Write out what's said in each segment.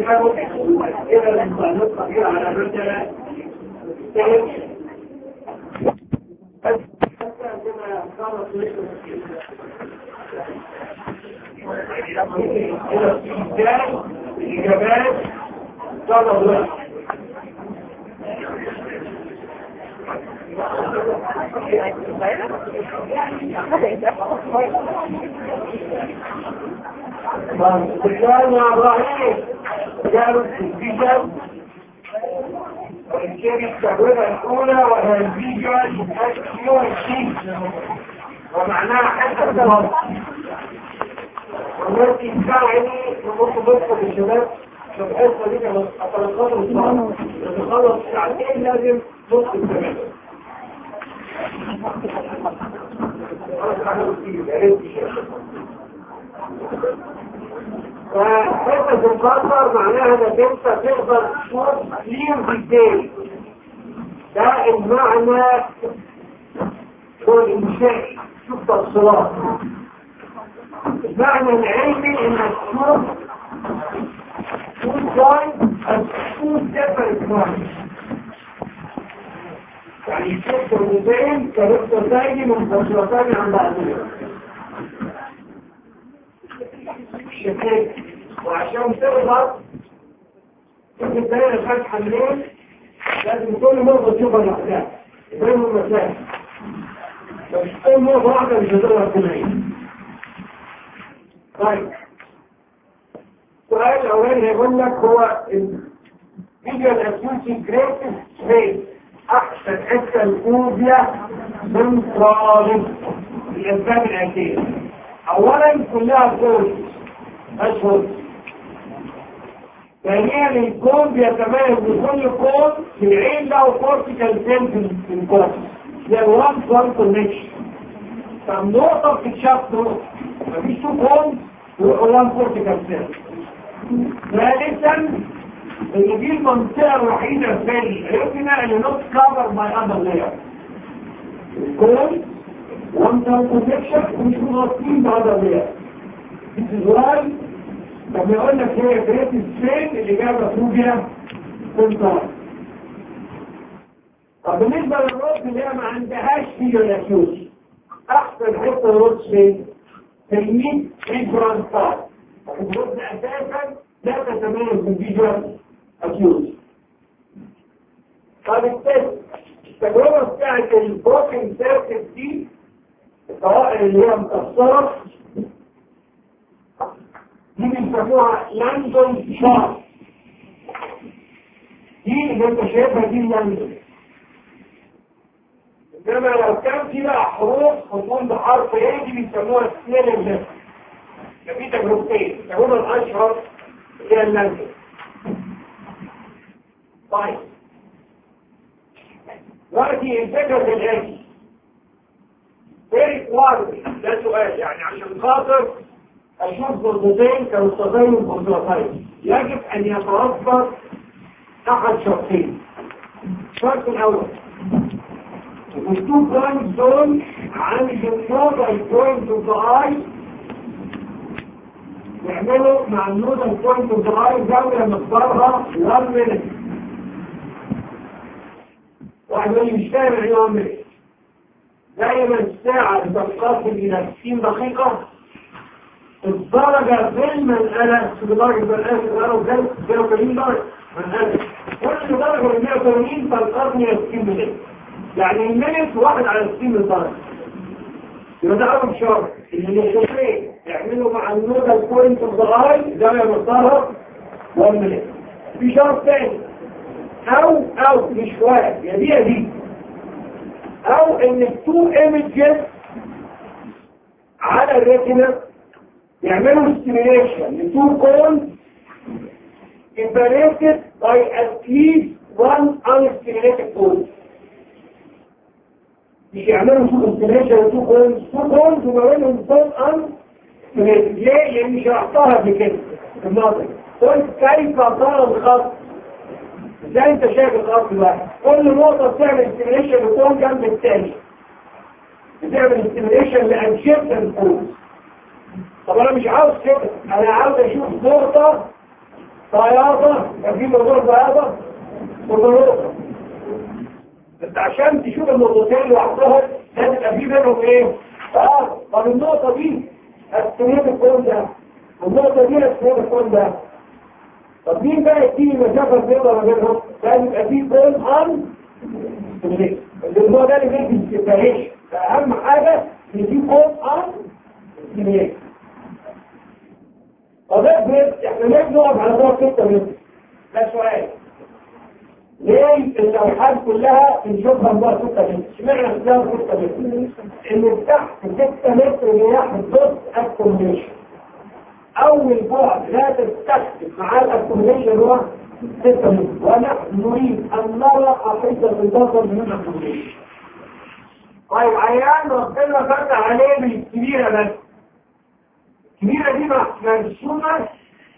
إلى نطلق كده على مثلا الإجابات طلب الله السؤال مع إبراهيم جابت الفيجر والكيف التجربة الأولى وهي الفيجر الأكيورسي ومعناها حتى الضغط والتي تساعدني نبص بصة الشباب في الحصة دي كانت أطلقات الصعب نتخلص ساعتين لازم نص الزمان فحصة القصر معناها انك انت تقدر تشوف كلير بالدين ده المعنى هو الانشاء شوف تفصيلات المعنى العلمي انك تشوف two points and two separate points يعني يشوف الرجين كاركترتين منفصلتين عن بعضهم الشكل وعشان تقدر تكون الدائرة الفاتحة منين لازم كل مرة تشوفها لوحدها بينهم مسافة مش كل مرة واحدة مش هتقدر تنعين طيب السؤال الأولاني هيقول لك هو الفيجوال اكيوتي جريتست سبيس أحسن حتة الفوبيا سنترالي الأسباب الآتية أولا كلها كورس أشهر ثانيا الكون بيتميز بكل كون في العين له كورتيكال سيل في الكورس زي وان كونكشن فالنقطة بتتشاف نقطة مفيش تو كون وان كورتيكال سيل ثالثا ان دي المنطقة الوحيدة في الريتنا اللي نوت كفر باي اذر لاير الكون وان كونكشن مش مغطين باذر لاير This is why لما يقول لك هي جريت السين الإجابة فوجئة سنتار طب بالنسبة للروت اللي هي ما عندهاش فيجوال اكيوتي أحسن حتة الروت فين؟ في الميد انفرانتال الروت أساسا لا تتميز بالفيجوال اكيوتي طب التجربة بتاعت البروكن سيركت دي الطوائر اللي هي مكسرة دي بيسموها لاندون شارت دي اللي انت شايفها دي لاندون انما لو كان في بقى حروف خطون بحرف ايه دي بيسموها سنيلر ليفت في تجربتين التجربه الاشهر هي اللاندون طيب دلوقتي الفكره الاتي فيري كواليتي ده سؤال يعني عشان خاطر أشوف بردتين كالصغير والبردتين يجب أن يتوفر أحد شرطين الشرط الأول التو بوينت دول عند النودال بوينت اوف ذا اي يعملوا مع النودال بوينت اوف ذا اي زاوية مقدارها 1 مينت واحد يقول لي مش فاهم يعني 1 مينت دائما الساعة بتنقسم إلى 60 دقيقة الدرجة بالمنقلة في درجة بالمنقلة وزي 180 درجة منقلة كل درجة من 180 تنقسم إلى 60 مينت يعني المينت واحد على 60 درجة يبقى ده أول شرط اللي الشرطين يعملوا مع النودال بوينت اوف ذا اي زاوية مقدارها 1 مينت في شرط تاني أو مش واحد يا دي يا دي أو إن التو ايمجز على الريتنا يعملوا stimulation لتو كون separated by at least one unstimulated cone مش يعملوا stimulation لتو كونز وما بينهم كون unstimulated ليه؟ لأن شرحتها بكده في النظر قلت كيف صار الخط ازاي انت شايف الخط بقى كل نقطة بتعمل stimulation لكون جنب الثاني بتعمل stimulation لأنشطة الكون طب انا مش عاوز كده انا عاوز اشوف نقطة بياضة في موضوع بياضة وضروطة. بس عشان تشوف النقطتين لوحدهم لازم يبقى في بينهم ايه؟ طب النقطة دي هتسميها الكون ده والنقطة دي هتسميها الكون ده. طب مين بقى يديني مسافة البيضة ما بينهم؟ لازم يبقى في كون النوع ده اللي ما بيستفاهش. فأهم حاجة ان في كون طب احنا ليه بنقف على بعد 6 متر؟ ده سؤال. ليه اللوحات كلها بنشوفها بعد 6 متر؟ اشمعنى بنشوفها 6 متر؟ ان تحت 6 متر رياح الضغط اكوميشن. اول بعد لا تستخدم مع الاكوميشن هو 6 متر، ونحن نريد ان نرى حقيقة البصر من الاكوميشن. طيب عيان ربنا فتح عليه بالكبيرة بس. الكبيرة دي مرسومة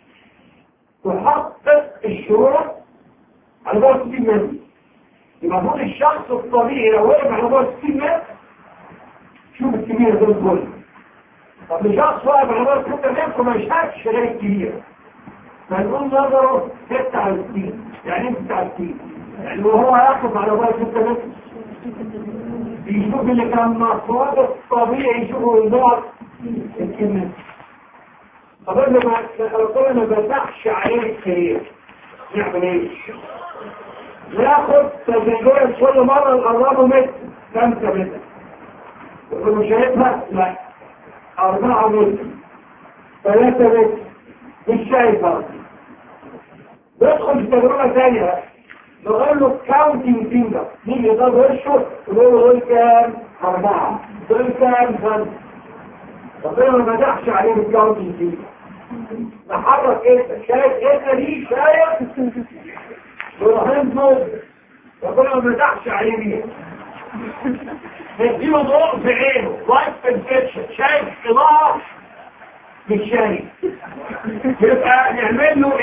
تحقق الشروط على بعد 60 متر. المفروض الشخص الطبيعي لو وقف على بعد 60 متر شوف الكبيرة دول كله. طب الشخص واقف على بعد 6 متر ما يشهدش غير الكبيرة. فنقول نظره 6 على 60. يعني ايه 6 على 60؟ يعني وهو يقف على بعد 6 متر يشوف اللي كان مفروض الطبيعي يشوفه البعد 60 متر. طب ما ربنا ما فتحش عليه الخير نعمل ايه؟ ناخد تدريجيا كل مرة نقربه متر 5 متر. يقول له شايفها؟ لا. 4 متر 3 متر مش شايفها. ندخل في تجربة ثانية نقول له كاونتينج فينجر. مين يقدر وشه؟ يقول له دول كام؟ 4 دول كام؟ 5. ربنا ما فتحش عليه الكاونتينج فينجر. نحرك ايه؟ شايف ايه دي؟ شايف؟ ورهان فوق ربنا ما فتحش عليه بيها. نديله ضوء في عينه لايت بنفيشن. شايف اضاءة مش شايف. يبقى نعمل له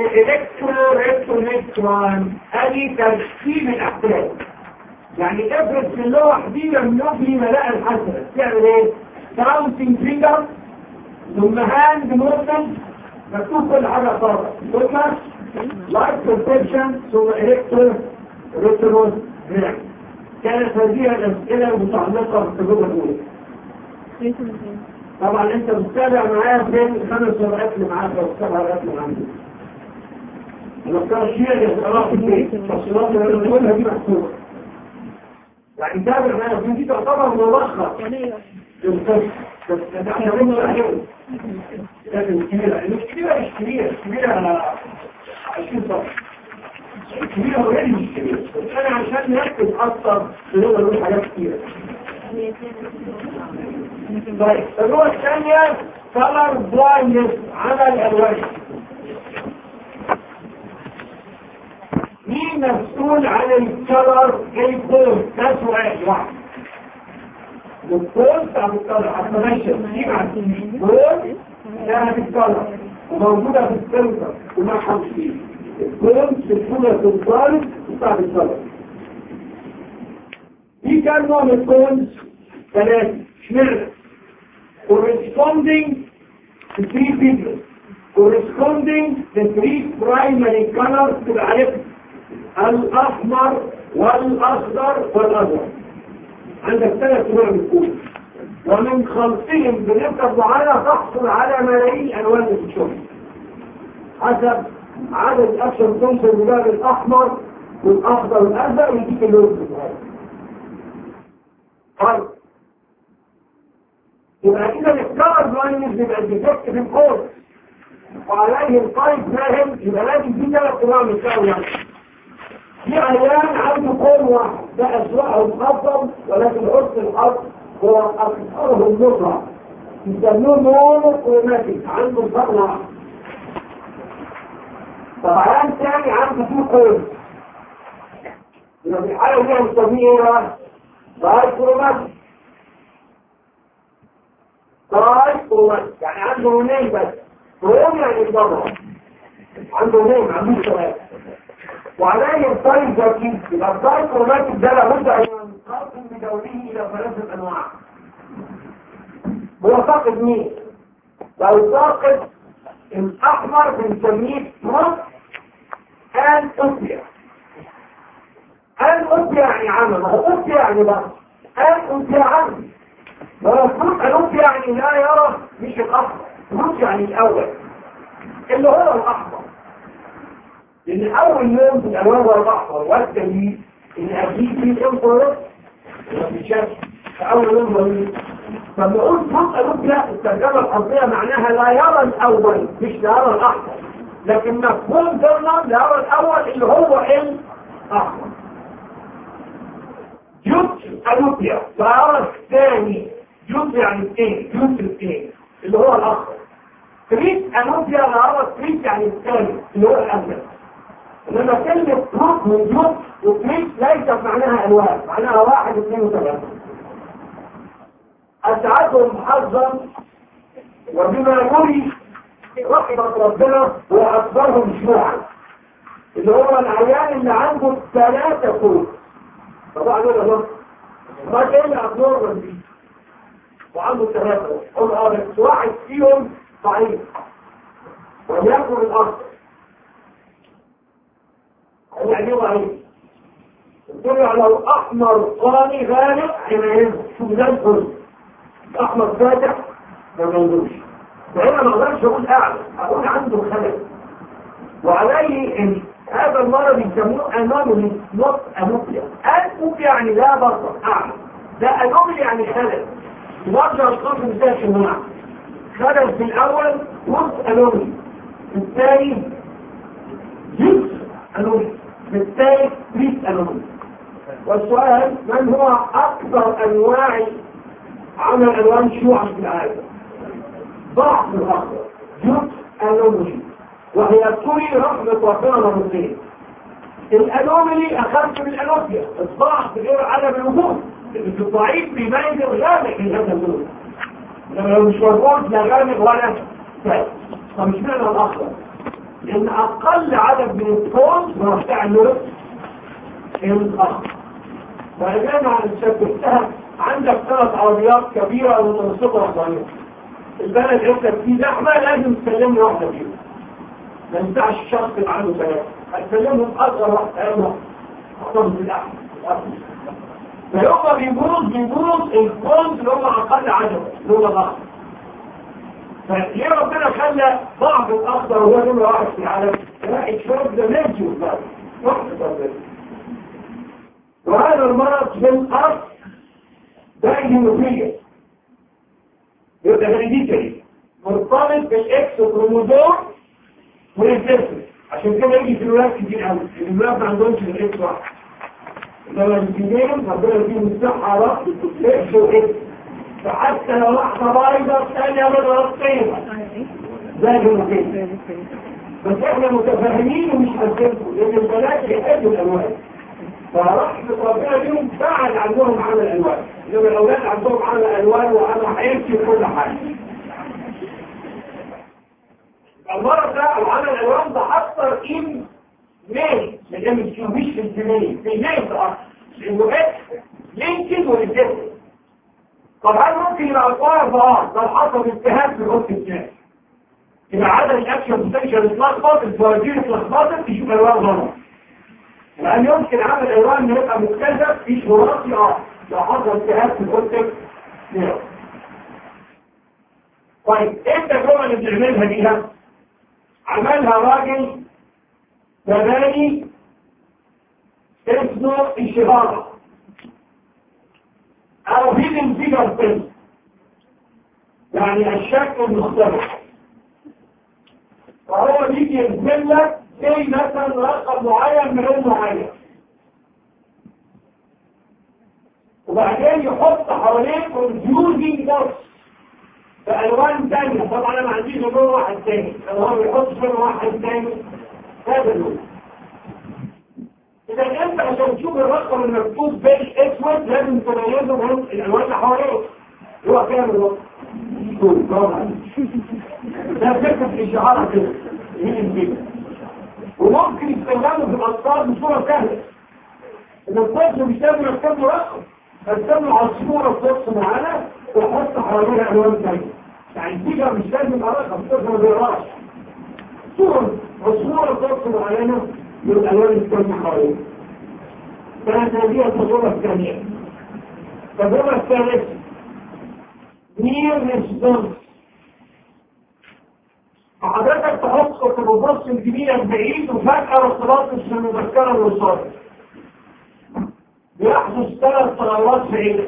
الكترون ادي ترتيب الاحداث. يعني افرض في اللوح دي ممنوع لي ملاء الحسنة تعمل ايه؟ كاونتينج فينجر ثم هاند موفمنت مكتوب كل حاجة خالص ثم لايت بنفيشن ثم الكترون كانت هذه الأسئلة المتعلقة بالتجربة الأولى. طبعا أنت بتتابع معايا بين 5 ورقات اللي معاك أو 7 ورقات اللي عندي. المختار الشيء اللي هتقرأها في البيت التفصيلات اللي بنقولها دي محسوبة. يعني تابع معايا دي تعتبر ملخص للقصة بس احنا بنقول عليهم. لكن الكبيرة الكبيرة 20 صفحة. الكبيرة هو يعني مش كبيرة. أنا عشان نركز أكثر بنقدر نقول حاجات كتيرة. طيب النقطة الثانية color blindness على الألوان. مين مسؤول عن الكلر الكول؟ ده سؤال واحد. الكول بتاع الكلر هتمشي دي مع الكول ده الكلر وموجودة في السنتر وما حمشي. الكول سكولة الطالب بتاع الكلر. في كام نوع من الكولز؟ 3. اشمعنى؟ corresponding to 3 figures corresponding to 3 primary colors تبقى عارفها الأحمر والأخضر والأزرق. عندك 3 نوع من الكولز ومن خلطهم بنسبة معينة تحصل على ملايين ألوان الشغل حسب عدد أكشن تنشر بباب الأحمر والأخضر والأزرق ويديك اللون بتاعه. طيب يبقى كده الكلر بلايندنس بيبقى الديفكت في الكود وعليه القايد فاهم. يبقى لازم في 3 انواع من الكلر. يعني في عيان عنده كون واحد ده أسوأه المفضل ولكن عرض الحظ هو أكثره المطلع يسموه مونوكروماتيك عنده فرق واحد. طب عيان ثاني عنده 2 كون يبقى في الحالة دي هنسميه ايه بقى؟ دايكروماتيك. يعني عنده لونين بس. لون يعني الضبط عنده لونين عنده 3 وعليه الطيب ذاتي. يبقى الدايكروماتيك ده لابد ان ينقسم بدوره الى 3 انواع. هو فاقد مين؟ لو فاقد الأحمر بنسميه بروت أن أوبيا. أن أوبيا يعني عمى، ما هو أوبيا يعني بقى أن أوبيا عمى. بروت أن أوبيا يعني لا يرى، مش الأحمر. بروت يعني الأول اللي هو الأحمر، لأن أول يوم في الألوان هو الأحمر، والدليل إن قبليه في الإنفورات في شكل فأول يوم هو. فلما قلت بروت أن أوبيا الترجمة الحرفية معناها لا يرى الأول، مش لا يرى الأحمر، لكن مفهوم ضمن لا يرى الأول اللي هو الأحمر. جزء أنوبيا لا يرى الثاني، جزء يعني الثاني، جزء الثاني اللي هو الأخضر. تريد أنوبيا لا يرى التريد يعني الثاني اللي هو الأزرق. إنما كلمة بروت من جزء وتريد ليست معناها ألوان، معناها 1 2 3. أسعدهم حظا وبما يري رحمة ربنا هو أكبرهم شيوعا، اللي هو العيان اللي عنده 3 كود. طبعا هذا ما كان أبنور دي وعنده 3، قل بس واحد فيهم ضعيف وليكن الأصل يعني ضعيف. طلع لو أحمر قاني غالب حين شو ده الكل أحمر فاتح ما ينزلش، فهنا ما اقدرش اقول اعلى، اقول عنده خلل. وعليه ان هذا المرض يسموه انوميلي نوت انوبيا. انوبيا يعني لا بصر اعلى، ده انوميلي يعني خلل. وبرجع القسم ده شنو خلل في الاول نوت انوميلي، في الثاني جزء انوميلي، في الثالث بريد انوميلي. والسؤال من هو اكثر انواع عمل الوان شيوعا في العالم؟ ضعف الأخضر جزء أنوميلي، وهي تري رحمة ربنا مرتين. الأنوميلي أخذت من الأنوبيا، الضعف غير عدم الوجود، في الضعيف بيبين الغامق من هذا اللون، لما لو مش موجود لا غامق ولا فات. فمش معنى الأخضر لأن أقل عدد من الطول مرتع اللون الأخضر. فإذا أنا شبهتها عندك 3 عربيات كبيرة ومتوسطة وصغيرة، البلد يكتب فيه زحمة لازم تسلمني واحدة فيهم، ما ينفعش الشخص اللي عنده 3 هتسلمهم أصغر واحدة أيضا أخطر بالأحمر. فيوم بيبوظ الكونت اللي هم أقل عدد اللي هو الأخضر. فليه ربنا خلى بعض الأخضر وهو نمرة 1 في العالم واحد شرب ده ناجي والله وهذا المرض في الأرض دايجينوفية يبقى هيريديتري مرتبط بالاكس كروموزوم والانفيرتر. عشان كده يجي في الولاد كتير قوي، الولاد ما عندهمش الاكس واحد، لما الاثنين ربنا يديهم الصحه رأس اكس واكس، فحتى لو واحده بايظه الثانيه متغطيه زي المكان. بس احنا متفاهمين ومش هنسيبكم لان البنات يحبوا الالوان، فرحمة ربنا بيهم بعد عندهم عمل الالوان، لما الاولاد عندهم عمل الالوان وعمل حياتي كل حاجه. المرض ده او عمل الالوان ده اكثر مين من مش في الجنين في الناس اكثر لانه اكس لينكد والجسم. طب هل ممكن يبقى القوار ده لو حصل التهاب في الوقت الثاني يبقى عدد الاكشن بوتنشال اتلخبط، الفوازير اتلخبطت تشوف الوان غلط؟ لأن يمكن عمل الألوان يبقى مختلف في شراسي لو حصل التهاب في الأوتك نيرو. طيب ايه التجربة اللي بنعملها ديها؟ عملها راجل ياباني اسمه إشيهارا أو هيدن فيجر فيلم، يعني الشكل المختلف. وهو بيجي ينزل لك زي مثلا رقم معين من غير معين، وبعدين يحط حواليه كونفيوزنج بوكس بألوان ثانية. طبعا انا ما عنديش لون واحد ثاني، لو هو بيحط لون واحد ثاني هذا اللون. اذا انت عشان تشوف الرقم المكتوب بيج اسود لازم تميزه من الالوان اللي حواليه. هو كام الوقت؟ ده فكرة الاشعار كده وممكن يستخدمه في الاطفال بصورة سهلة. ان الطفل مش لازم يكتب له رقم، يكتب له عصفورة بص معانا ويحط حواليها الوان ثانية. يعني الفيجر مش لازم يبقى رقم، الطفل ما بيقراش طول عصور ضغط معينة من الألوان الكيميائية. كانت هذه التجربة الثانية. التجربة الثالثة نير ريسبونس. فحضرتك تحط في البص الكبيرة البعيد وفجأة ارتباط المذكرة الوصال. بيحدث 3 تغيرات بعيدة.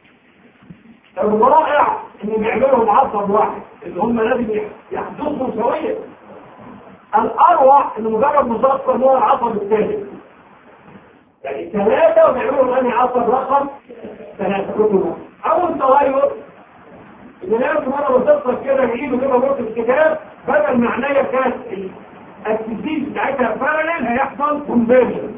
الرائع ان بيعملهم عصب واحد اللي هم لازم يحدثوا سويا. الاروع ان مجرد مذكر هو العصب الثالث. يعني 3 وبيعملوا انهي عصب رقم 3 كلهم. اول تغير ان لازم انا بصفر كده يجيبوا كده بص الكتاب بدل معناها كانت التسديد بتاعتها بارلل هيحصل كونفيرجن.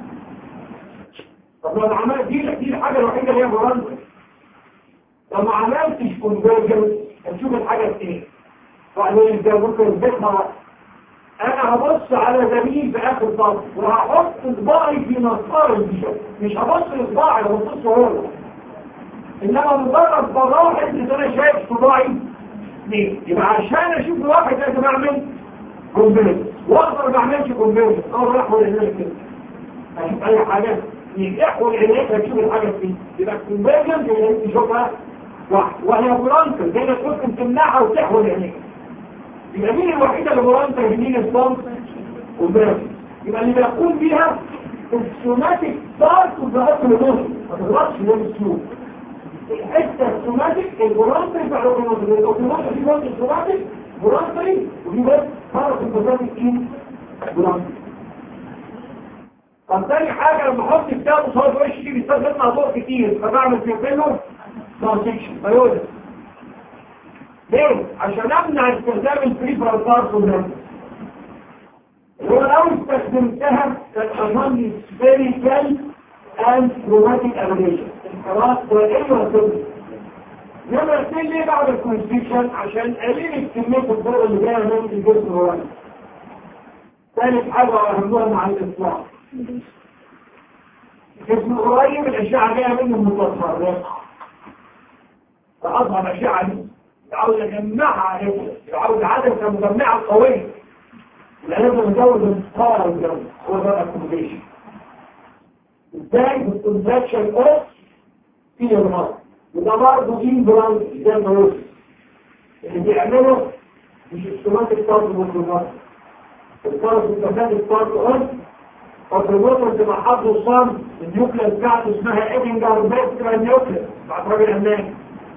طب لو عملت دي الحاجه الوحيده اللي هي برانز. لو ما عملتش كونفيرجن هنشوف الحاجه ايه. وبعدين ده ممكن نثبتها. انا هبص على زميل في اخر صف وهحط صباعي في مسار الفيجن. مش هبص لصباعي هبص هو. انما مجرد بلاحظ ان انا شايف صباعي ليه؟ يبقى عشان اشوف واحد لازم اعمل كونفيرجن. واقدر ما اعملش كونفيرجن اقدر احول عينيك كده. اشوف اي حاجه يحول عينيك هتشوف الحاجه فين. يبقى الكونفيرجن اللي تشوفها واحد وهي برانكل زي ما كنت تمنعها وتحول عينيك. يبقى مين الوحيده اللي برانكل مين الصمت والبرانكل. يبقى اللي بيقوم بيها السوماتيك بارت والبارت النص ما تغلطش من السلوك. الحته السوماتيك البرانكل بتاع الاوتوماتيك في بارت السوماتيك برانكل ودي بس بارت البارت برانكل. طب تاني حاجه لما احط كتاب قصاد وشي بيستخدم ضوء كتير فبعمل في فيلم ترانزيشن بايودا. ليه؟ عشان امنع استخدام البريفرال بارت والبرانكل. هو لو استخدمتها كان لي سفيريكال اند كروماتيك ابليشن. خلاص وايه وصلت. نمرة 2 ليه بعد الكونستيوشن؟ عشان قليل كمية الضوء اللي جايه من الجسم الوراني. ثالث حاجة واهمها مع الاطلاق. الجسم القريب الاشعة جايه منه متفرقة. فاظهر الاشعة دي يعاوز اجمعها عليه، يعاوز عدد مجمعة قوية. لازم نزود الطاقة والجو هو ده الاكوموديشن. ازاي بالكونفكشن اوف في المرض وده برضه دين برانك زي ما قلت اللي بيعمله مش السوماتيك بارت والبروموتر. البارت والبروموتر بارت اون والبروموتر زي ما حافظوا صام النيوكليس بتاعته اسمها ايدنجر بيسترا نيوكليس مع راجل امريكي.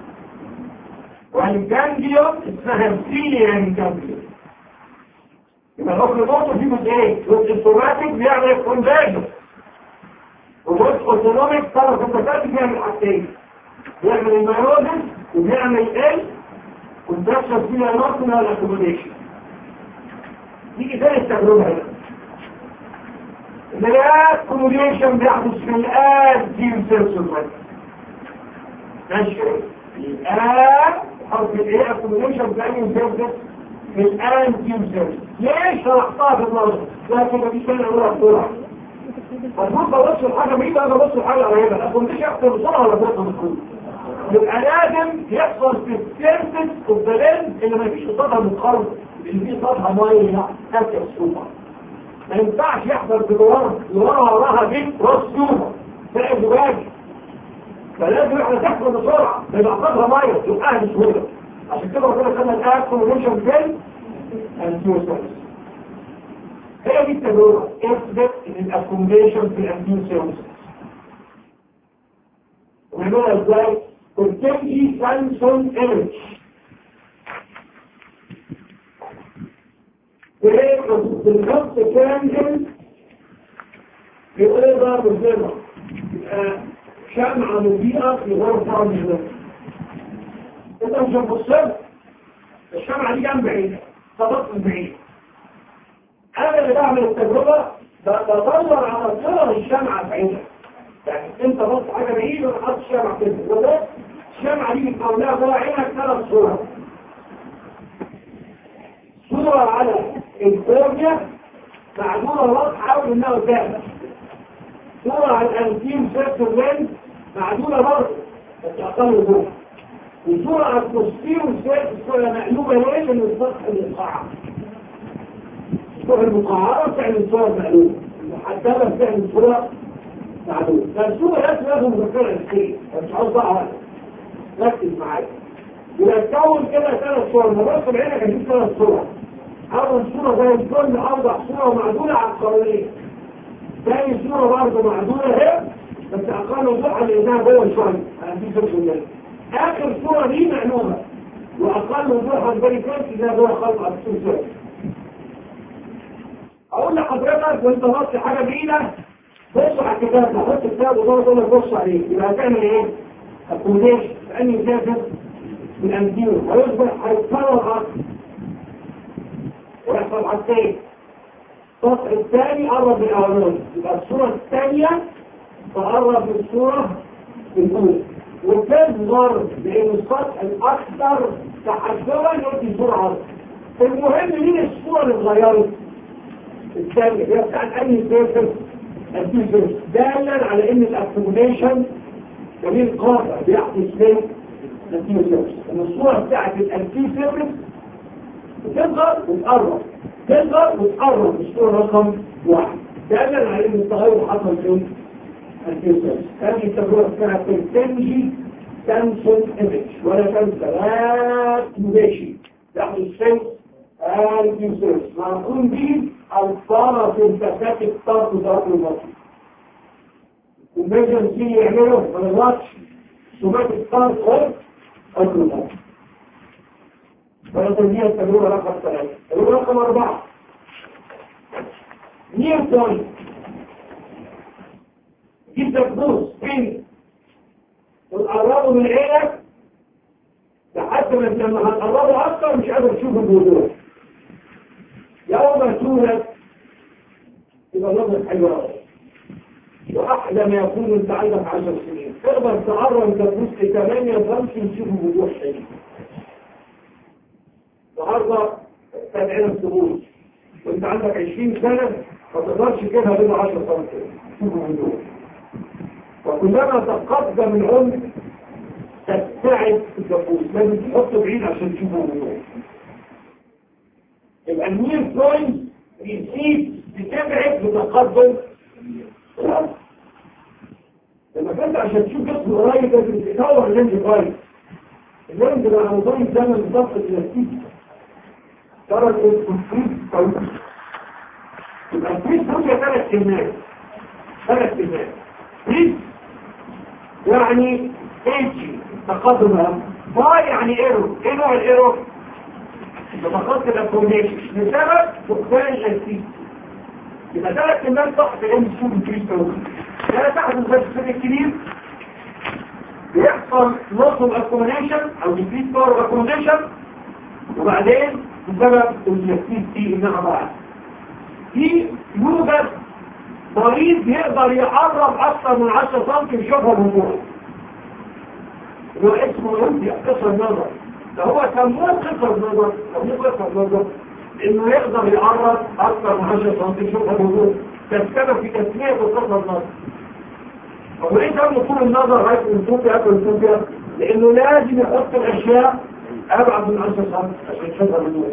والجانجليون اسمها السيليان جانجليون. يبقى البروموتر فيه جزئين، جزء السوماتيك بيعمل كونفكشن وجزء اوتونوميك طرف البروموتر بيعمل حاجتين. بيعمل الميروزن وبيعمل ايه والدكشن فيها نقطة الاكوموديشن. دي ازاي التجربة هنا الاكوموديشن بيحدث في الانتيم سيرسل ماشي. الان حرف الايه اكوموديشن في الانتيم سيرسل في الانتيم سيرسل. ليش شرحتها في النظر لكن دي سنة اولى بسرعة. المفروض ببص الحاجة بعيدة انا ببص الحاجة قريبة الاكوموديشن يحصل بسرعة ولا بسرعة بسرعة. يبقى لازم يحصل في السيرفس والبلان اللي ما فيش قصادها متخرج اللي فيه قصادها ميه تحت السوبر. ما ينفعش يحصل في وراها بيت راس سوبر تلاقي زواج. فلازم احنا تحصل بسرعه يبقى قصادها ميه تبقى بسهوله. عشان كده ربنا خلى الاكوموديشن فين الانتيوسيرس. هي دي التجربه اثبت ان الاكوموديشن في الانتيوسيرس. ونعملها ازاي؟ تبتدي سامسون ايمج بالخط كامل بإضاءة مظلمة يبقى شمعة مضيئة في غرفة مظلمة. انت مش هتبصلها الشمعة دي جنب بعيدة طبقت بعيد. انا اللي بعمل التجربة بدور على صور الشمعة بعيدة. يعني انت بص حاجة بعيدة وانا حاطط الشمعة كده وده الشمعة دي بتكونها جوه عينك 3 صور. صورة على الكورنيا معدولة واضحة حاول انها قدامك. صورة على الانتيم سيركل لينز معدولة برضه بس اقل جوه. وصورة على البوستيريور سيركل صورة مقلوبة ليه من السطح للقاعة. الصورة المقعرة بتعمل صورة معلومة، المحددة بتعمل صورة معلومة. فالصورة لازم مذكرة الخير، مش عاوز بقى ركز معايا. يبقى تكون كده 3 صور، مبارك بعينك هجيب 3 صور. أول صورة زي الكل أوضح صورة معدولة على القرنية. ثاني صورة برضه معدولة اهي، بس أقل وضوحا لأنها جوه شوية، هديك فرق منها. آخر صورة دي معلومة، وأقل وضوحا فيري كويس إنها جوه خلق الصورة. أقول لحضرتك وأنت باصص حاجة بعيدة، بص على الكتاب، حط الكتاب وضوء لك بص عليه، يبقى هتعمل إيه؟ الكوديش بأني مسافر من أمدينه، هيصبح هيتكرر أكتر. ويحصل حاجتين. السطح الثاني قرب من الأولاني، يبقى الصورة الثانية تقرب من الصورة الأولى. وتظهر لأن السطح الأكثر تحجرا يؤتي صورة عرض. المهم مين الصورة اللي اتغيرت؟ الثانية هي بتاعت أي سيرفر الفيزيوس، دالا على إن الأكوميشن دليل قاطع بيحدث من الفيزيوس. إن الصورة بتاعت الفيزيوس بتظهر وتقرب، تظهر وتقرب الصورة رقم 1، دالا على إن التغير حصل في الفيزيوس. هذه التجربة اسمها تنتنجي تنسل إيمج، ولا تنسى لا تمشي يحدث في الفيزيوس. معقول دي الفارة في الفساد الطرق ذات المصر. الميجنسي يعملوا ما نغلطش سمات الطرق غير المصر. ونتنجيها التجربة رقم 3. التجربة رقم 4 نيوتن جدا بوز فين وتقربوا من عينك لحد ما لما هتقربوا أكتر مش قادر تشوفوا الوضوح. يوم تولد يبقى النظر حلوة وأحلى ما يكون انت عندك 10 سنين تقدر تقرب تبوس ل8 5 تشوف بوضوح شديد. النهارده تابعين السبوع وانت عندك 20 سنة ما تقدرش تجيبها بين 10 سم تشوف بوضوح. وكلما تقدم العمر تبتعد الجفوف، لازم تحطه بعيد عشان تشوفه بوضوح. يبقى النير بوينت بيزيد بتبعد بتقدم العمر. لما كنت عشان تشوف جسم قريب لازم تطور اللينز قريب. اللينز بقى نظام زمن بالضبط البلاستيك ترى الكونفريز طويل. يبقى الفريز هي 3 كلمات. فريز يعني ايجي تقدم العمر. باي يعني ايرو. ايه نوع الايرو؟ بتقدم الاكوميشن بسبب فقدان الانسيب. يبقى 3 كلمات تحت الام سي الفريز طويل. لا تحت الفريز الكبير بيحصل نص الاكوميشن او ديكريس باور الاكوميشن وبعدين بسبب الانسيب دي انها ضاعت. في يوجد مريض يقدر يقرب اكثر من 10 سم يشوفها بوضوح. هو اسمه يمضي قصر نظر. ده هو سموه قصر نظر انه يقدر يقرب اكثر من 10 سم يشوفها بوضوح. ده السبب في تسمية قصر النظر. هو ليه سموا طول النظر هاي الانتوبيا؟ لانه لازم يحط الاشياء ابعد من 10 سم عشان يشوفها بوضوح.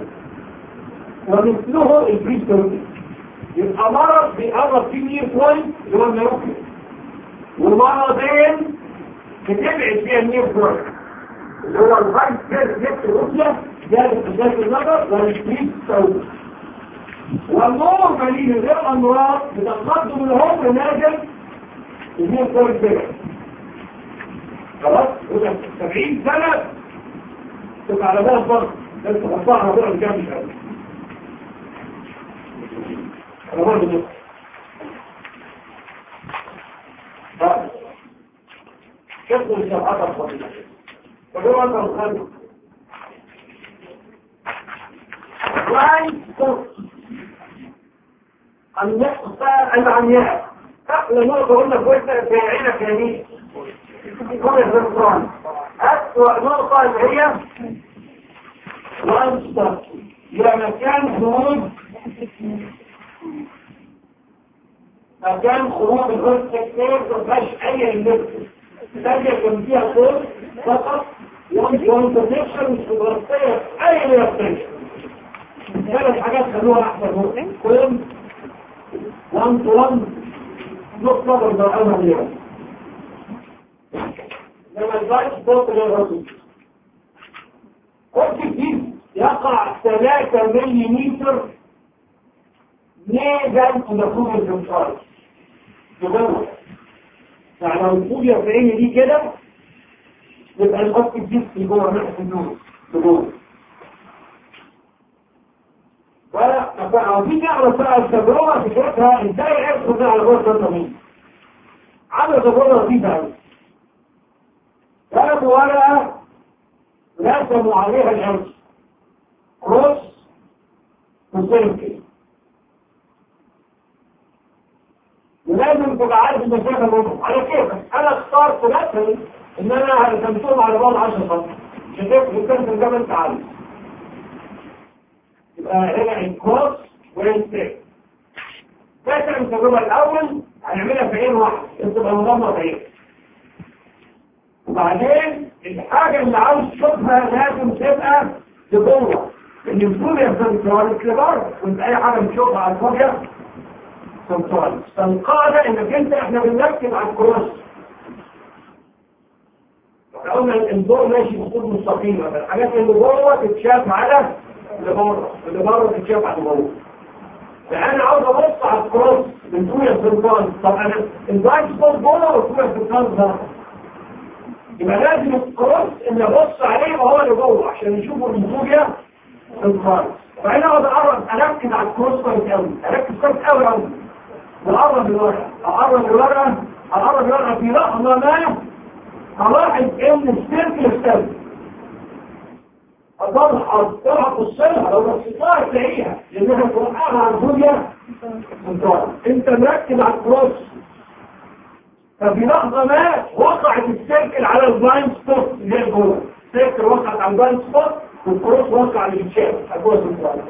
ومثله الفريستولوجي. يبقى مرض بيقرب فيه نير بوينت اللي هو النيروكلي، ومرضين بتبعد فيها النير بوينت اللي هو الرايت سيرف نفس روسيا جالب أساس النظر والفريستولوجي. والنورمالين غير أمراض بتقدم العمر نازل النير بوينت بيبعد. خلاص؟ يبقى 70 سنة تبقى على بالك برضه لازم تحطها على بالك جامد قوي. أنا برضه نفسي كيف الشرعات الفضيلة فهو أنت الخلق النقطة العمياء أقل نقطة قلنا كويسة في عينك يمين كل الرسران. أسوأ نقطة اللي هي وأنصر إلى مكان خروج الغرب كتير مفيهاش اي اللبس تانية كان فيها صوت فقط وانترنكشن مش مغطية اي رياضية ثلاث حاجات خلوها احسن كلهم 1 to 1 نقطة بالضرعنا اليوم لما البايت سبوت للرسول قلت جديد يقع 3 مليمتر نيجان ودخول الجمشار جوه يعني لو الفوبيا في عيني دي كده يبقى الخط الجسمي جوه ناحية النور جوه وفي نعرف بقى التجربة فكرتها ازاي عرفوا ده على جوه الضمين عمل تجربة لطيفة قوي كانت ورقة رسموا عليها العرس كروس وسيركل ولازم تبقى عارف المسافة منهم على كيف انا اخترت مثلا ان انا رسمتهم على بعض 10 سم مش هتفرق كان زي ما انت عايز يبقى هنا الكروس والسيركل فاكر التجربة الاول هنعملها في عين واحد تبقى مغمضة عين وبعدين الحاجة اللي عاوز تشوفها لازم تبقى لجوه ان الفوبيا سنتراليس لبره وانت اي حاجة بتشوفها على الفوبيا سنتراليس فالقاعدة انك انت احنا بنركب على الكروس احنا قلنا الضوء ماشي بخطوط مستقيمة الحاجات اللي جوه تتشاف على اللي بره تتشاف على جوه فانا عاوز ابص على الكروس من فوبيا سنتراليس طب انا البايت سبوت جوه والفوبيا سنتراليس بره يبقى لازم الكروس اللي ابص عليه وهو اللي جوه عشان يشوفوا الفوبيا سنتراليس فانا اقعد اركز على الكروس كويس قوي اركز كويس قوي واقرب الورقه اقرب الورقه في لحظه ما هلاحظ ان السيركل استوى اضرب الصلها لو بصيتها تلاقيها لانها توقعها على الفوبيا سنتراليس انت مركز على الكروس ففي لحظة ما وقعت السيركل على البلايند سبوت اللي هي جوه السيركل وقعت على البلايند سبوت والكروس وقع على الشاف على جوه السنتراليس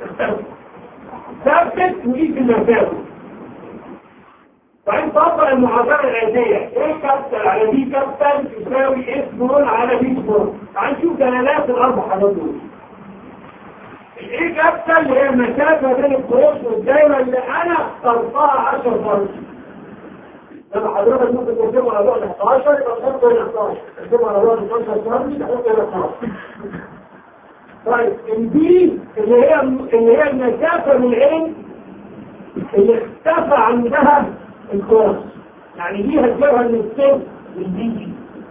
ثبت وقيس المسافة فانت تطبق المعادلة الآتية ايه كابتل على دي كابتل تساوي اس بول على دي سبوت تعال نشوف دلالات الاربع حاجات دول ايه كابتل اللي هي المسافة بين الكروس والدايرة اللي انا اخترتها 10 فرق لما حضرتك ممكن ترسمه على بعد 11 يبقى تحط هنا 11 ترسمه على بعد 12 سم تحط هنا 12 طيب البي اللي هي المسافة من العين اللي اختفى عندها الكروس يعني دي هتجيبها من السن للبي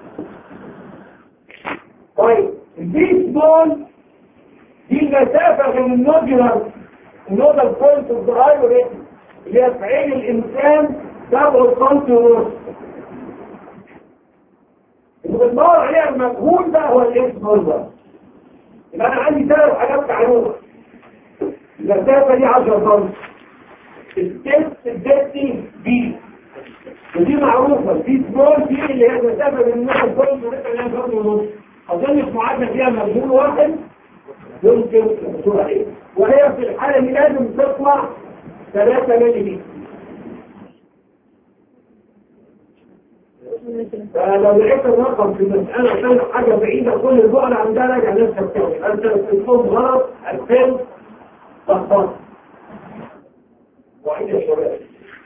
طيب البي سمول دي المسافة من النودولار بوينت اوف ذا اي اللي هي في عين الانسان 7 سم ونص اللي بندور عليها المجهول ده هو الاكس بولبر يبقى انا عندي 3 حاجات تعلومه المسافه دي 10 سم الدبتي بي ودي معروفه دي سمول دي اللي هي المسافه بين النقطه البوينت اللي هي 7 ونص اظن في معادله فيها مجهول واحد يمكن الحصول عليه وهي في الحاله دي لازم تطلع 3 مللي فلو لقيت الرقم في مسألة عشان حاجة بعيدة كل البعد عندها راجع نفسك تاني أنت الصوت غلط 2000 تخبط وعيد يا شباب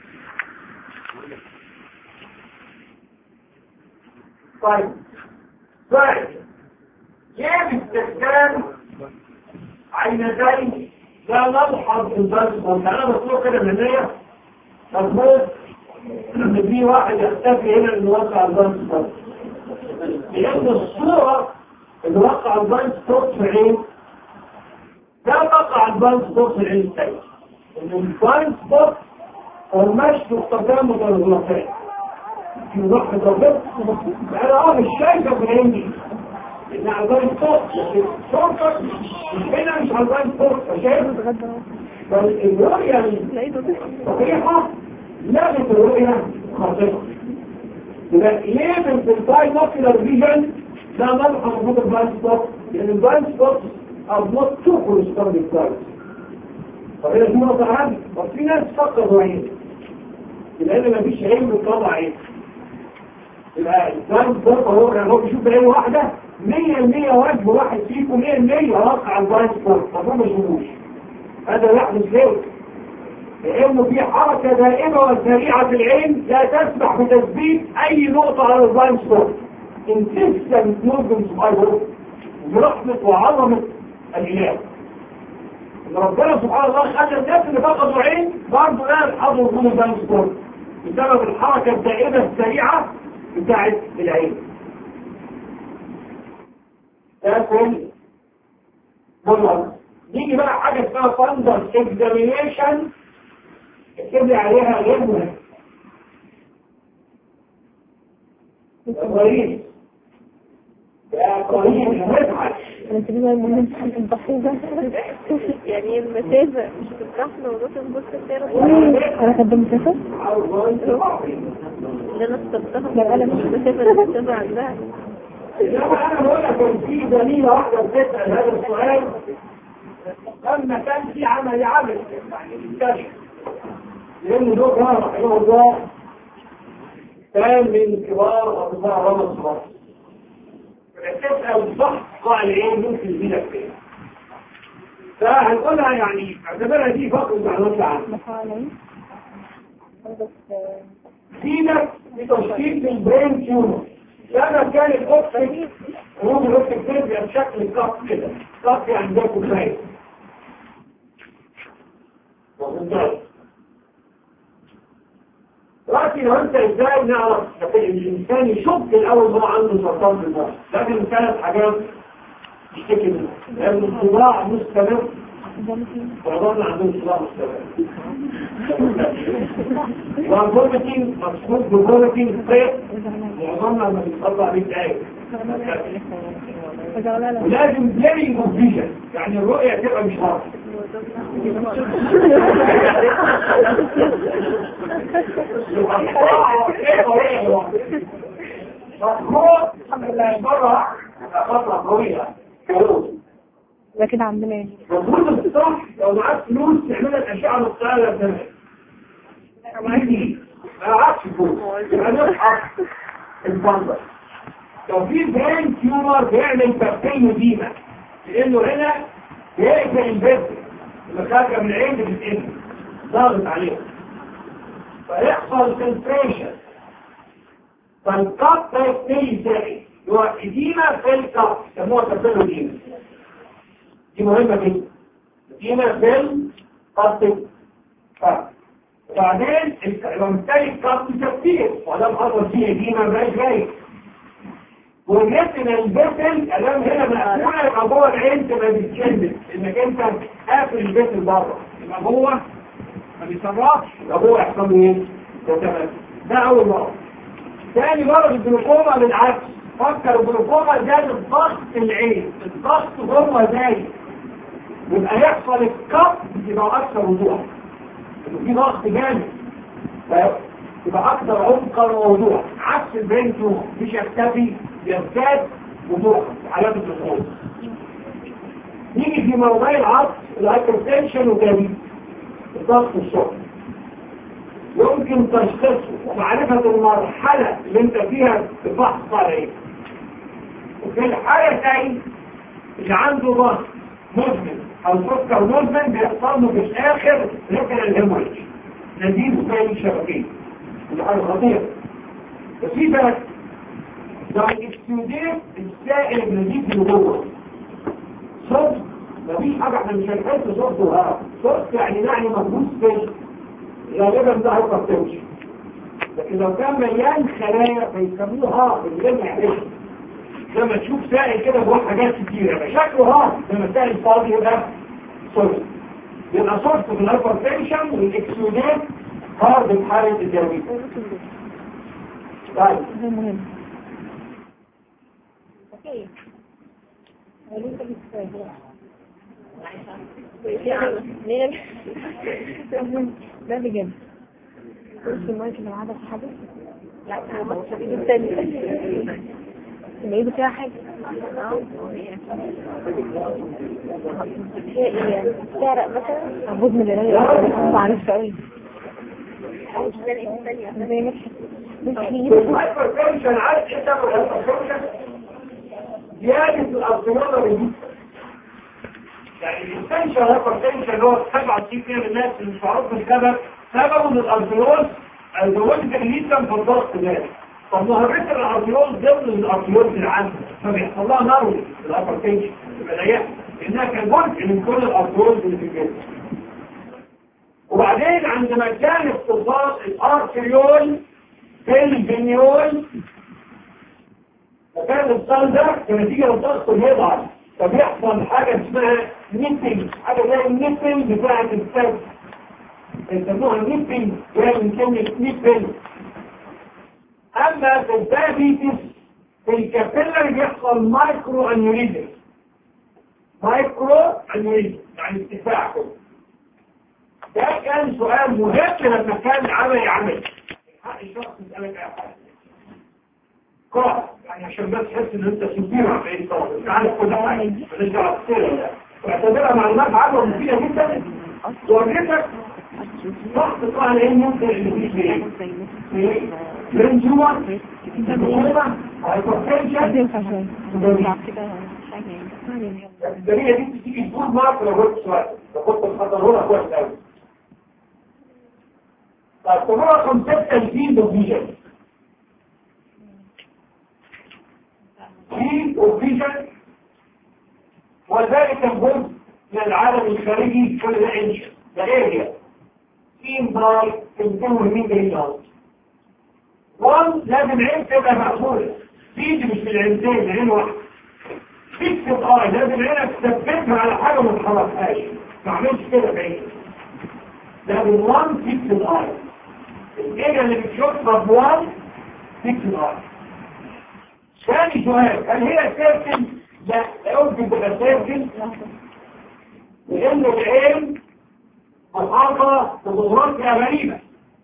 طيب كيف استخدام عينتين لا نلحظ البصر أنا بطلق كده من هي مظبوط ان في واحد يختفي هنا اللي وقع الباند سبوت لان الصورة اللي وقع الباند سبوت في عين ده وقع الباند سبوت في العين الثاني ان الباند سبوت هو ماشي باستخدام متنظمتين في واحد ربط انا مش شايفه في العين دي لان على الباند سبوت صورتك هنا مش على الباند سبوت فشايف فالرؤية صحيحة لازم الرؤية خاطئة يبقى لازم في الباينوكيولار فيجن ده ملحق موجود البلايند سبوت لان البلايند سبوت are not too corresponding blinds فهنا دي نقطة عامة وفي ناس فقدوا عين يبقى هنا مفيش عين بتطلع عين يبقى البلايند سبوت هو بيشوف بعين واحدة 100% وجه واحد فيكم 100% وقع البلايند سبوت فهو ما يشوفوش هذا يحدث ليه؟ لأنه في حركة دائمة وسريعة في العين لا تسمح بتثبيت أي نقطة على البلايند سبوت. insistent movements of eyeball برحمة وعظمة الإله. إن ربنا سبحانه وتعالى خلى الناس اللي فقدوا عين برضه لا يلحظوا وجود البلايند سبوت بسبب الحركة الدائمة السريعة بتاعت العين. ده كل مرة. نيجي بقى حاجة اسمها فاندر اكزامينيشن اكتب لي عليها غير مهم. قريب يا قريب مزعج. انت بما مهم حاجة البسيطة يعني المسافة مش بتفتحنا ونروح نبص السيارة. انا كنت مسافة اللي انا استبتها بالقلم مش المسافة اللي بتسافة عندها. إنما أنا بقول لك كان في دليل واحدة بتسأل هذا السؤال لما كان في عمل يعني كشف لأن دول رحمه الله كان من كبار أطباء رمض مصر. تسأل ضغط قاع العين ممكن يجيلك فين؟ فهنقولها يعني اعتبرها دي فقط معلومات عنها. سيبك بتشكيل البرين تيومر. لما كان الأوبتيك هو الأوبتيك بيبقى بشكل كف كده، كف يعني ده كوباية. دلوقتي لو انت ازاي نعرف الانسان يشك الاول هو عنده سرطان في المخ؟ لازم 3 حاجات يشتكي منها. لازم الصداع مستمر وعظمنا عندهم صداع مستمر. والبروتين مصفوف ببروتين خير وعظمنا لما بيتقطع عليه دقايق. ولازم بليرنج اوف فيجن يعني الرؤية تبقى مش واضحة. لكن عندنا ايه؟ المفروض الصح لو معاك فلوس تعمل الاشعه المقطعيه للدم. ما عادش فلوس يبقى نصحى البندر. لو في برين تيومر بيعمل تبتين ديما لانه هنا بيقفل البذر اللي خارجه من العين بتتقفل ضاغط عليها فيحصل فلتريشن فالكاب ده يبتدي يساعد هو اديمه في الكاب يسموها تبتين ديما. دي مهمه جدا. اديمه في الكاب وبعدين لما بتلاقي الكاب تكتير وده حصل فيه اديمه مبقاش جاي وجدنا البسل كلام هنا مقفولة يبقى جوه العين تبقى بتشدد انك انت قافل البسل بره يبقى جوه ما بيصرفش يبقى جوه يحصل له ايه؟ ده اول مرض. ثاني مرض الجلوكوما بالعكس. فكر الجلوكوما زاد الضغط في العين الضغط جوه زايد يبقى يحصل الكف يبقى اكثر وضوح في ضغط جامد يبقى اكثر عمقا ووضوح عكس البرين تيومر مش يكتفي يزداد وضوح علامة الخوف. نيجي في موضوعي العصر الهايبرتنشن وجديد الضغط السكري يمكن تشخيصه ومعرفة المرحلة اللي انت فيها بفحص طالعين. وفي الحالة الثانية اللي عنده ضغط مزمن او سكر مزمن بيحصل له في الاخر لكن الهيموريج نزيد زي الشبكية دي حاجة خطيرة. بس في بالك لو الاكسيودين السائل النزيف اللي جوه صوت مفيش حاجة احنا مش هنحس صوت وهرب صوت يعني مفروض فيه غالبا ده هيبقى لكن لو كان مليان خلايا فيسموه هارب اللي ما يعرفش لما تشوف سائل كده جوه حاجات كتيرة يبقى شكله هارب لما السائل فاضي يبقى صوت يبقى صوت في الهايبرتنشن والاكسيودين هارب في حالة الجرمين. طيب ده مهم. ده بجد كل المايك اللي معاه في حاجه لا هو مش الثاني اللي ايه فيها حاجه هي سارق مثلا ابوظ من اللي ما عرفش قوي زي الهايبرتنشن عارف ايه سبب الهايبرتنشن؟ زيادة الأرسنال الرجيم يعني الانسان هايبرتنشن اللي هو 97% من الناس اللي مش معروف السبب سببه من الارتيول الزواج الليثم في الضغط ده. طب مهرة الارتيول ضمن الارتيول العامة فبيحصل لها نروي الهايبرتنشن يبقى ضيقة لانها كجزء من كل الارتيول اللي في الجسم. وبعدين عندما كان اتصال الارتيول بالفينيول مكان الاتصال ده كنتيجة للضغط بيضعف فبيحصل حاجة اسمها نيبنج حاجة زي النيبنج بتاعة السد يسموها نيبنج جاي من كلمة نيبنج. أما في الدايابيتس في الكابيلر بيحصل مايكرو انيوريزم يعني ارتفاع كده. ده كان سؤال مهم لما كان عملي حق الشخص يسألك اي حاجة قاعد يعني عشان بس تحس ان انت سبيرة في اي طرف انت عارف كل حاجة بنرجع السيرة واعتبرها معلومات عامة ومفيدة جدا ووريتك ضغط قاعد ايه ممكن اللي فيه ايه برنجوة بقومة هايبرتنشن الدنيا دي بتيجي تقول معك لو قلت سؤال لو كنت مخطرها كويس قوي. طيب تمام رقم 6 الفيلد اوفيجن فيلد اوفيجن وذلك الجزء من العالم الخارجي كل ده انش ده اريا سين باي تنتهي من جريد وان لازم عين تبقى مقفولة فيد مش بالعينتين عين واحدة فيكس الاي لازم عينك تثبتها على حاجة ما تحركهاش ما عملش كده بعيد لازم وان فيكس الاي الإجا اللي بتشوفها بوان فيكس الاي. ثاني سؤال هل هي سيركل؟ لا يمكن تبقى سيركل لأن العين محاطة بظهورات غريبة.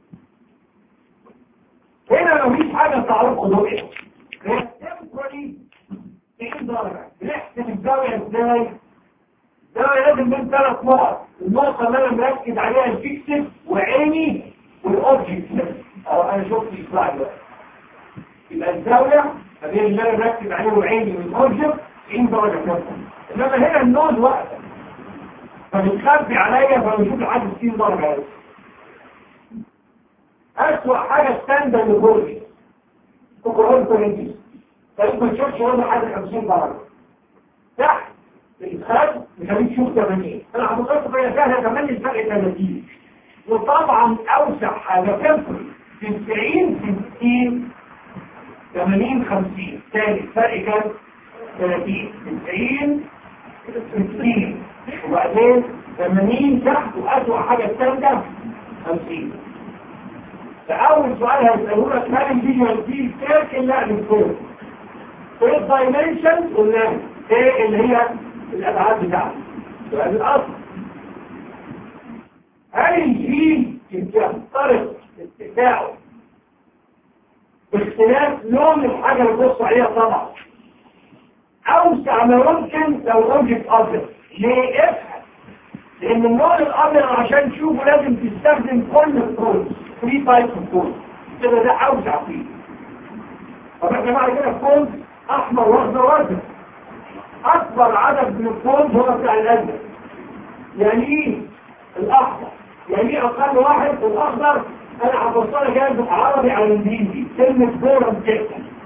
هنا مفيش حاجة تعرفها ضوئية هي تمكني 90 درجة بنحسب الزاوية ازاي؟ الزاوية لازم من 3 نقط النقطة اللي أنا مركز عليها الفيكسل وعيني والأوبجكت أو أنا شفت الإصلاع دلوقتي يبقى الزاوية هذه اللي أنا مركز عليه وعيني والأوبجكت 90 درجة كاملة. إنما هنا النوز واقفة فبتخبي عليا فبشوف لحد 60 درجة بس. أسوأ حاجة ستاندر لجورجي تقرأون كورنتيس فإنت ما تشوفش ولا حاجة 50 درجة تحت الإدخال بخليك تشوف 80 أنا حضرتك بقى سهلة كمان الفرق 30 وطبعا أوسع حاجة تفرق 90 60 80 50 ثاني الفرق كان 30 90 60 وبعدين 80 تحت وأسوأ حاجة ستاندر 50. فأول سؤال هيسألوه لك هل الفيجوال فيه سيركل لا للكور ايه الدايمنشن قلنا ايه اللي هي الأبعاد بتاعته سؤال الأصل هل الفيل يختلط اتساعه باختلاف لون الحاجة اللي بص عليها طبعا أوسع ما يمكن لو أوجد أبيض ليه افهم لأن اللون الأبيض عشان تشوفه لازم تستخدم كل الكود 3 تايبس اوف كود كده ده اوسع فيه. طب احنا بعد كده كود احمر واخضر وازرق اكبر عدد من الكود هو بتاع الازرق. يعني ايه الاحمر؟ يعني ايه اقل واحد؟ الاخضر انا هفصلها جايب عربي على انجليزي كلمه فورم كده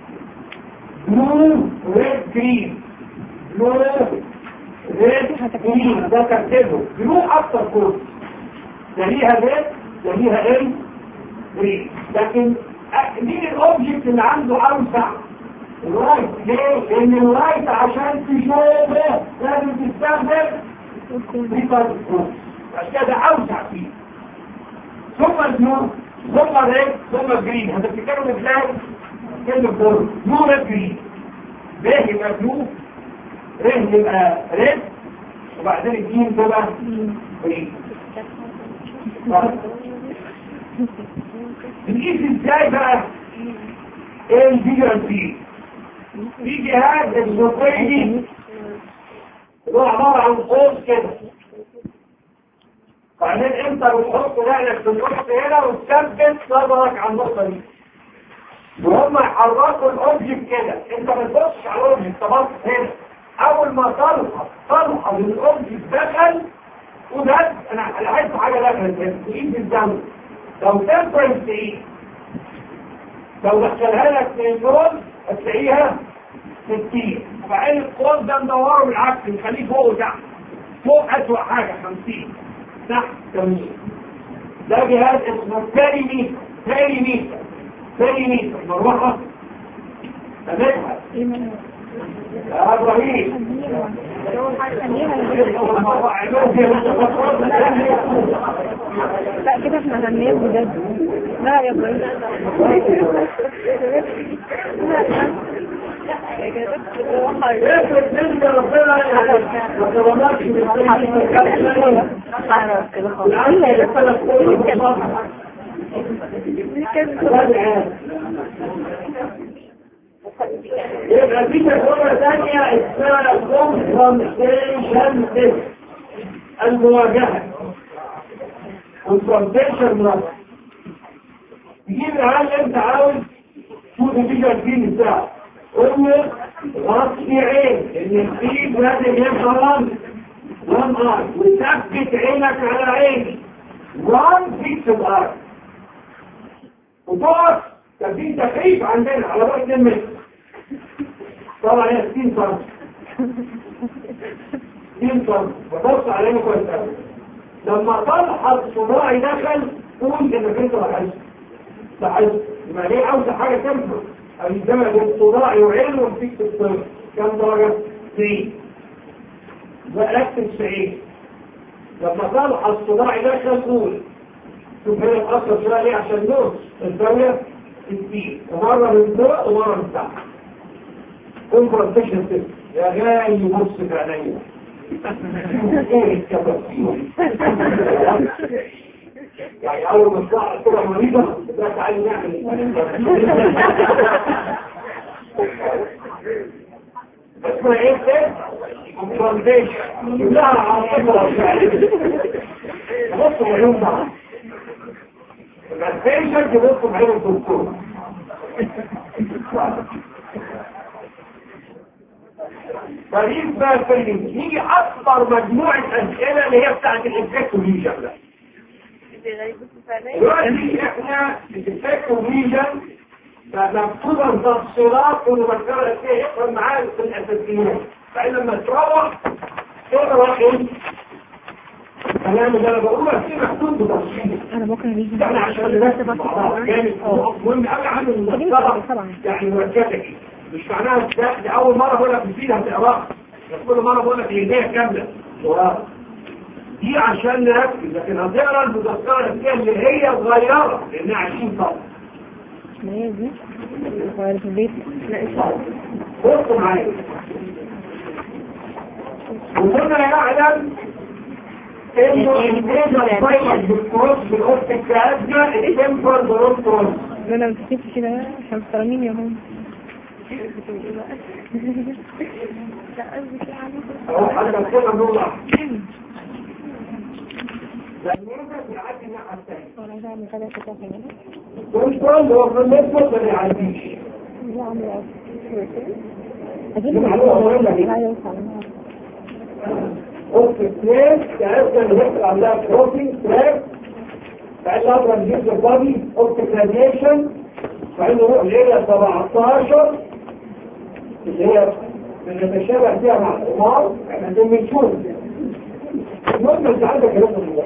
بلو ريد جرين بلو ريد جرين ده ترتيبه بلو اكتر كود ده ليها ريد ده ليها ال لكن مين الاوبجكت اللي عنده اوسع؟ اللايت. ليه؟ لان اللايت عشان تشوفه لازم تستخدم ريكارد كود عشان كده اوسع فيه ثم البلو ثم ريد ثم جرين. انت بتتكلم ازاي؟ كلمه بلو بلو ريد جرين ب يبقى بلو ر يبقى ريد وبعدين الجيم تبقى جرين. بنقيس ازاي بقى ايه الفيجوال فيه؟ في جهاز الزوفيدي اللي هو عبارة عن قوس كده بعدين انت بتحط رجلك في النص هنا وتثبت نظرك على النقطة دي وهم يحركوا الاوبجكت كده انت ما تبصش على الاوبجكت انت باصص هنا اول ما طلقه من الاوبجكت دخل وده انا عايز حاجه دخلت تقيس الدم لو تمبرنس ايه لو دخلها لك من دول هتلاقيها 60 وبعدين القوس ده ندوره بالعكس نخليه فوق وتحت فوق اسوأ حاجه 50 تحت 80 ده جهاز اسمه بيريميتر مروحه تمام يا ابراهيم لا كده احنا هننام بجد. لا يا ابراهيم يبقى في تجربة ثانية اسمها confrontation test المواجهة confrontation مرض تجيب العال انت عاوز شوف نتيجة الفيل بتاعه قول له غطي عين ان الفيل لازم يبقى وان ار وثبت عينك على عيني وان فيكس الارض وطبعا كان في تخيف عندنا على بعد 2 متر طبعا هي 60 سم 60 سم ببص علينا كويس قوي لما طلع صباعي دخل قول انك انت لاحظت يبقى ليه عاوز حاجه تنفع الجمع بين صباعي وعينه ومسكت الصبع كم درجه؟ 90 وقلبت 90 لما طلع الصباعي دخل قول شوف هنا الأصل شوية ليه عشان نص الزاوية 60 ومرة من فوق ومرة من تحت كونفرنتيشن تيست يا غالي بص في عينيا ايه الكبسيون يعني اول ما تطلع كده مريضة ده تعالي نعمل اسمها ايه تيست؟ كونفرنتيشن كلها عاصفة بص مليون بعض الفيشن تبص بعين الدكتور فريق بقى الفيلم يجي اكبر مجموعة اسئلة اللي هي بتاعت الانفكتوليجن دلوقتي احنا الانفكتوليجن مكتوبة تفصيلات والمذكرة الاساسية يفهم معاك في الاساسيات فإن لما تروح تقرا ايه الكلام اللي انا بقوله فيه محدود بتفصيل انا ممكن اجي احنا عشان بس مهم قوي عن المذكره يعني مركزه مش معناها ده اول مره بقول لك مفيد هتقراها كل مره بقول لك الهدايه كامله دي عشان نركز لكن هتقرا المذكره اللي هي صغيره لانها 20 صفحه ما هي دي صغيره في البيت بصوا معايا وكنا يعلم انه الانتاج الفايد بالكروس بالاوبت الكادجة التمبر بالكروس انا ما تكتبش كده عشان محترمين يا هم لا قصدي اهو حتى كده نطلع لما يعدي الناحية الثانية انا بعمل كده كده هنا كنترول هو في النسبة ما يعديش لا عمري اجيب معلومة اوبت اثنين تعرف ان يحصل عندها بروتين تراك بعد اضرب جزء البادي اوبت راديشن بعدين نروح ليلة 17 اللي هي بنتشابه فيها مع الحمار احنا بنشوف المهم انت عندك رقم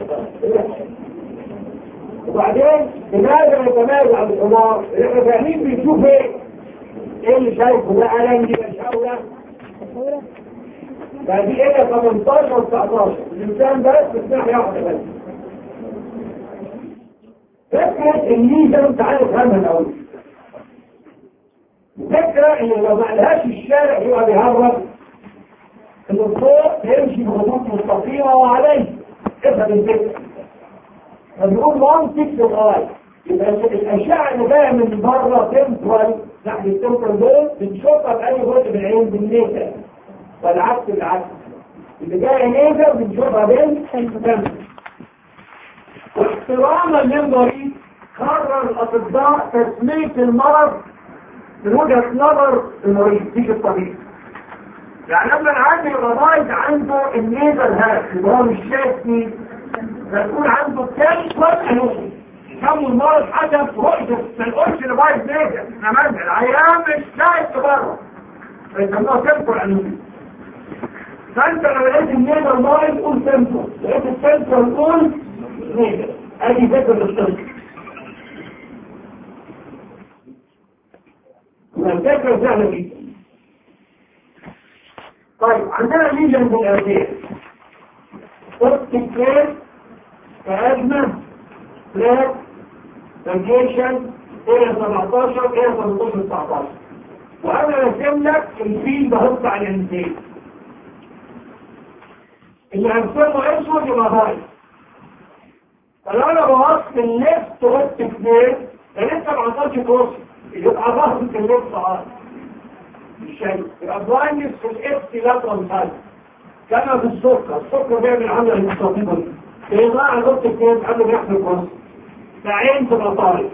وبعدين لماذا نتميز عن الحمار؟ احنا فاهمين بنشوف ايه اللي شايفه ده قلم دي مشاوره فدي ايه 18 و 19 الانسان بس في ناحيه واحده بس فكره الميزه انت عارف فهمها الاول الفكره ان لو ما قالهاش الشارع يبقى بيهرب ان الضوء يمشي بخطوط مستقيمه وعليه افهم الفكره فبيقول منطق للغايه يبقى الاشعه اللي جايه من بره تمبرال ناحيه التمبرال دول بنشوفها باي جزء من العين بالنيزه والعكس بالعكس اللي جايه نيزه بنشوفها بالتمبرال واحتراما للمريض قرر الاطباء تسميه المرض من وجهه نظر المريض مش الطبيب يعني لما العامل الغضايد عنده النيزل هاك اللي هو مش شايفني بتكون عنده كشف انوفي كم المرض حدث رؤية ما نقولش لبايد نيزل احنا مزع العيان مش شايف بره فيسموها كشف انوفي. فانت لو لقيت النيزل بايد قول سنتر، لقيت السنتر قول نيزل. ادي ذكر للسنتر. والفكرة سهلة جدا. طيب عندنا ليجن في الأرضية كير كأزمة فلاك فانجيشن إلى 17 إلى 18-19 وأنا رسم لك الفيل بحط على الانتين اللي هنسمه اسود يبقى ضايع. فلو أنا بوصف الليفت كير فلسه 17 توصل يبقى ضغط الليفت عارف الشيء يبقى بلاينس في الاكس لاترال سايد كما في السكر بيعمل عمل المستطيبة دي بيضاع ضغط الكيس قبل ما يحصل كورس ساعين تبقى طارق.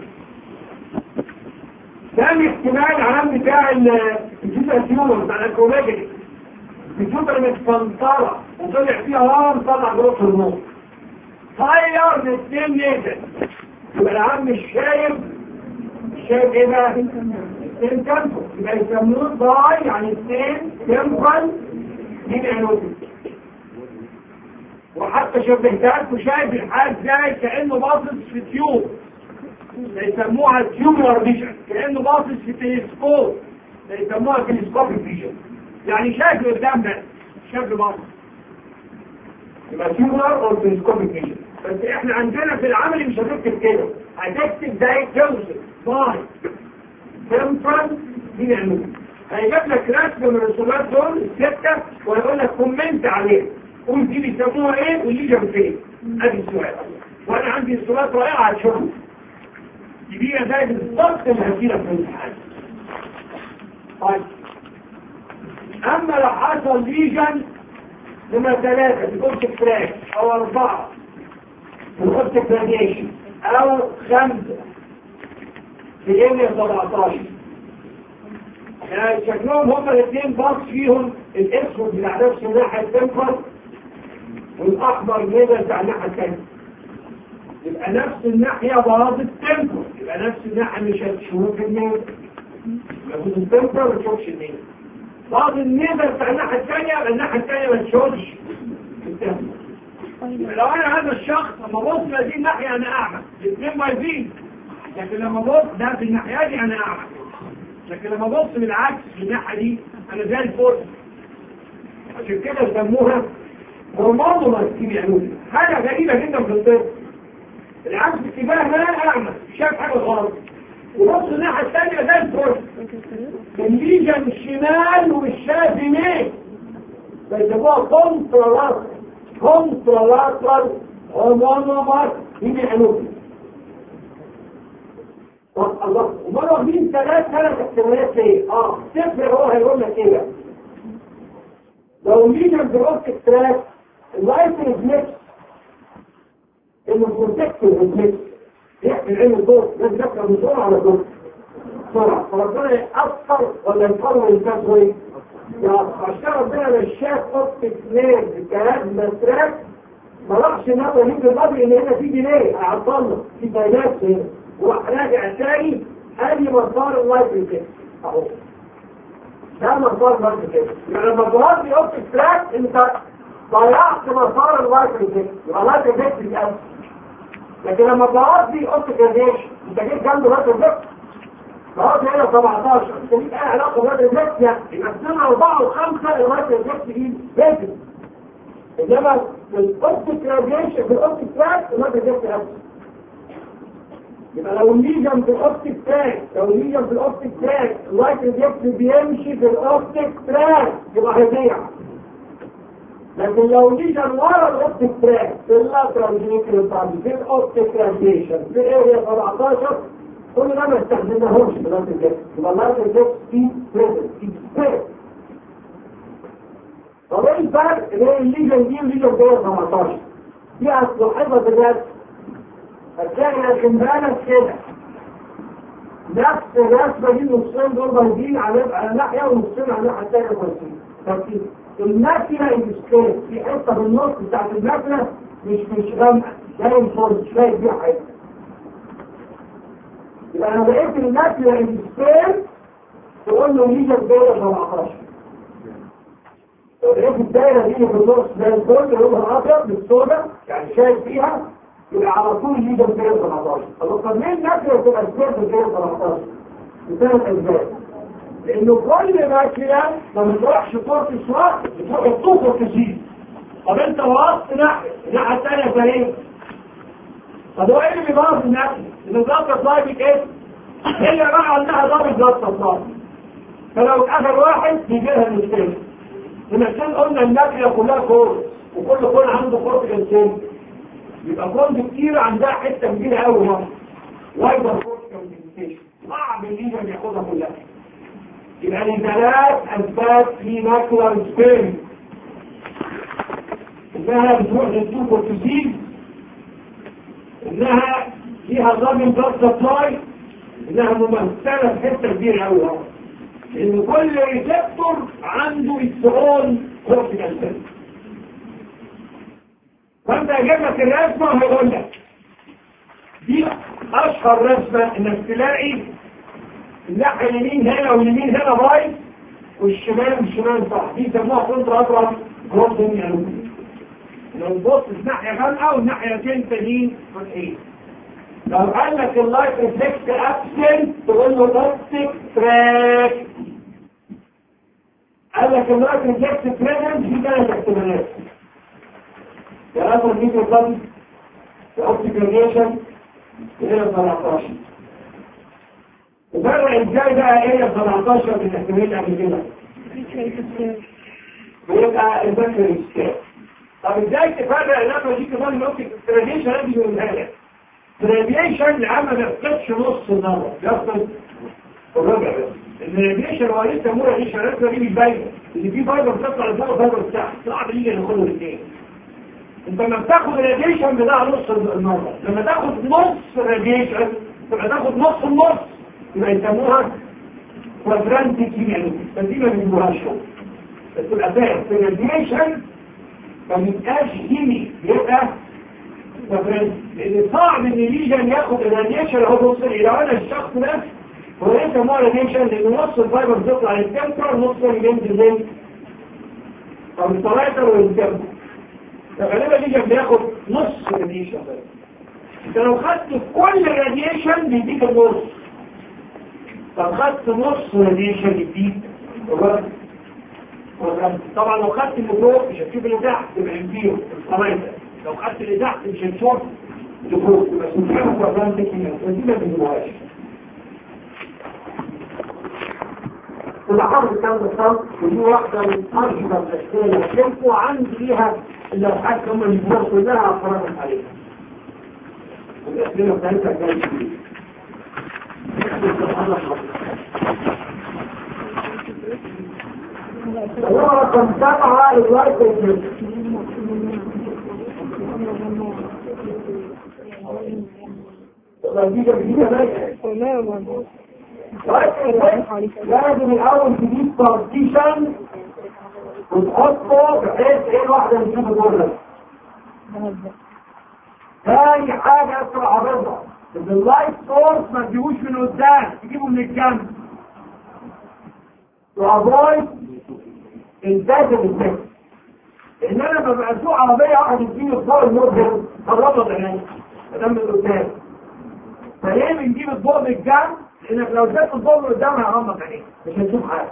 ثاني احتمال العلام بتاع الجزء التيومر بتاع الكروماجيك الجزء المتفنطرة وطلع فيها هرم طلع ضغط النور طير من 2 نيزل يبقى العام مش شايف ايه بقى؟ 2 كنفر يبقى يسموه ضاي يعني 2 كنفر دي معنوتي. وحتى شبهتها وشايف الحال زي كأنه باصص في تيوب يسموها تيوبر فيجن كأنه باصص في تلسكوب يسموها تلسكوبيك فيجن يعني شايف قدامنا شايف باصص يبقى تيوبر او تلسكوبيك فيجن. بس احنا عندنا في العمل مش هتكتب كده هتكتب زي توصف ضاي سنترال دي نعمل هيجيب لك رسم من الرسومات دول الستة ويقول لك كومنت عليه قول دي بيسموها ايه واللي جنب فين. ادي السؤال وانا عندي رسومات رائعة على الشغل دي زي بالضبط اللي هتجيلك في الامتحان. طيب اما لو حصل ليجن لما 3 في الاوبتيك تراك او 4 في الاوبتيك راديشن او 5 في الاريا 17 يعني شكلهم هما الاثنين باص فيهم الاسود بتاع نفس الناحيه التنفر والاحمر نزل بتاع الناحيه الثانيه يبقى نفس الناحيه باظ التنفر يبقى نفس الناحيه مش هتشوف النيل يبقى التنفر ما تشوفش النيل باظ النيل بتاع الناحيه الثانيه يبقى الناحيه الثانيه ما تشوفش التنفر. لو انا هذا الشخص لما بص لدي الناحيه انا اعمى الاثنين بايظين لكن لما بص ده في الناحيه دي انا اعمى لكن لما بص بالعكس في الناحيه دي انا زي الفل. عشان كده يسموها هرمونومر دي بيعملوا حاجه غريبه جدا في الطب العكس اتجاه ما اعمى شاف حاجه غلط وبص الناحيه الثانيه زي الفل الليجن الشمال ومش شايف يمين بيسموها كونترالاترال هرمونومر دي بيعملوا الله ومرة واخدين 3 احتمالات ليه؟ صفر هو هيقول لك ايه بقى؟ لو ليجن في الاوبتيك تراك اللايت ريفلكس انه بروتكتيف ريفلكس يحمل عين الضوء لازم يحمل بسرعه على الضوء بسرعه فربنا يأثر ولا يفرغ الانسان شويه؟ عشان ربنا مش شاف اوبتيك نيرف الكلام تراك ما راحش النقطه دي في البابل ان هنا في ديلي هيعطلنا في باينات هنا وراح راجع تاني ادي مسار اللايت ريفلكس اهو ده مسار اللايت ريفلكس يعني لما ظهرت اوبتيك تراك انت ضيعت مسار اللايت ريفلكس يبقى اللايت ريفلكس بيتقفل. لكن لما ظهرت اوبتيك راديشن انت جيت جنب اللايت ريفلكس ظهرت هنا 17 انت ليك اي علاقه باللايت ريفلكس يعني يبقى سنه 4 و5 اللايت ريفلكس دي بيتقفل. انما في الاوبتيك راديشن في الاوبتيك تراك اللايت ريفلكس بيتقفل. يبقى لو الليجن في الاوبتيك تراك اللايت ريفلكس بيمشي في الاوبتيك تراك يبقى هيضيع. لكن لو الليجن ورا الاوبتيك تراك في اللاترال جينيكال في الاوبتيك راديشن في اريا 17 كل ده ما استخدمناهوش في اللايت ريفلكس يبقى اللايت ريفلكس فيه بريزنت فيه سبيرت. طب ايه الفرق بين الليجن دي والليجن دي 17 دي هتلاحظها بالرسم هتلاقي الكمبالة كده نفس الرسمة دي نصين دول بايظين على ناحية ونصين على الناحية الثانية بايظين الماكينة السكيل في حتة في النص بتاعت الماكينة مش غامقة زي الفرد شوية دي حاجة. يبقى أنا لقيت الماكينة السكيل تقول له ليجا الدايرة 17. لو لقيت الدايرة دي في النص زي الفرد لونها أبيض بالسوداء يعني شايف فيها يبقى على طول ليجا الدايرة 17. طب ليه الماكينة تبقى سكيل في الدايرة 17؟ بسبب أسباب. لأنه كل ماكينة ما بتروحش كورت السواق بتروح الطوفة كثير. طب انت وقفت الناحية الثانية زي ايه؟ طب هو ايه اللي بيبوظ الناحية؟ ان الضغط سلايبك ايه؟ هي بقى انها ضابط ضغط سلايب. فلو اتقفل واحد بيجيلها المشكلة. المشكلة قلنا الناحية كلها كورت وكل كون عنده كورت جنسين. يبقى كورت كتير عندها حتة كبيرة قوي مصر. وايضا كورت كونسنتريشن. صعب الليجر ياخدها كلها. يبقى لثلاث أسباب في ماكولار سبيرم. إنها بتروح للتو كورتيزيز، إنها فيها ضامن بلاد سبلاي، إنها ممثلة في حتة كبيرة أوي. لأن كل ريسبتور عنده السؤال كورتيكال سيل. فأنت أجيب لك الرسمة وهيقول لك دي أشهر رسمة إنك تلاقي الناحية اليمين هنا واليمين هنا بايظ والشمال صح. دي يسموها كونترا أطرف كروسنج يعني. لو تبص الناحية غامقة والناحية تانيين فتحين. لو قال لك اللايت ريفلكس ابسنت تقول له توكسيك تراك. قال لك اللايت ريفلكس بريزنت في ثلاث احتمالات. يا اثر ميكروفون يا اوبتيك راديشن يا 17. وفرق ازاي بقى ايه 17 من الاحتمالات قبل كده؟ بيبقى البكتيريا سكيل. طب ازاي تفرق النقطه دي كمان الاوبتيك راديشن اللي بيقولها لك؟ الراديشن العام ما بيفقدش نص النظر، بيفقد الربع بس. الراديشن هو لسه مو راديشن، الرسمه دي مش باينه، اللي فيه فايبر بتطلع لفوق وفايبر تحت، صعب يجي ناخده الاثنين. انت لما بتاخد الراديشن بتاع نص النظر، لما تاخد نص الراديشن تبقى تاخد نص النص، يبقى يسموها كوادرانتيك يعني، بس دي ما بيجيبوهاش شغل. بس الاساس في الراديشن ما بيبقاش هيمي، بيبقى لأن صعب ان الليجن ياخد الراديشن هو بص لو انا الشخص ده هو ليس مو راديشن لان نص الفايبر بيطلع للكامبر ونص الليجن زي او الطلايتر والكامبر. فغالبا الليجن بياخد نص راديشن بس. انت لو خدت كل الراديشن بيديك النص. طب خدت نص راديشن يديك طبعا لو خدت اللي فوق مش هتشوف اللي تحت يبقى يديله الطلايتر. لو خدت اللي تحت مش هتشوف لفوق يبقى سبحانه وتعالى تكمل ودي ما بنجيبهاش. الحرب كان بالصوت ودي واحدة من أرشدة الأشكال اللي هتشوفوا عندي فيها اللوحات هم اللي بيقولوا كلها أفرادت عليها. والأسئلة بتاعتها جاية كتير. هو رقم 7 الوايت الجنس. لازم الاول تجيب بارتيشن وتحطه بحيث ايه واحده نشوف الجمله. ثاني حاجه اسرع بالظبط اللايت سورس ما تجيبوش من قدام تجيبه من الجنب. وافويد انتاج التكست. لان انا لما ببقى اسوق عربيه واحد يديني الضوء المظهر هربط عيني ادام من قدام. فليه بنجيب الضوء من الجنب؟ لانك لو اديت الضوء من قدام هيغمض عينيك مش هتشوف حاجه.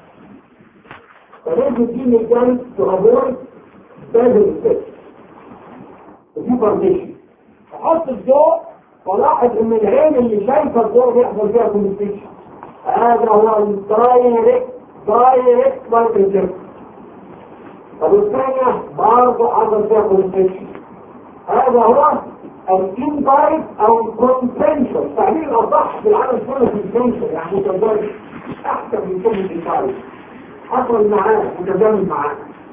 فليه بتجيب من الجنب وافويد انتاج التكست. ودي بارتيشن. احط الضوء ولاحظ ان العين اللي شايفه الضوء بيحصل فيها كوميونيكيشن. هذا هو الدايركت لايت. طب الثانية برضه حصل فيها كونسنشن. هذا هو الانبايت او الكونسنشن. تعبير الأصح في العالم كله كونسنشن يعني متزامن أحسن من كلمة انبايت. حصل معاه متزامن معاه.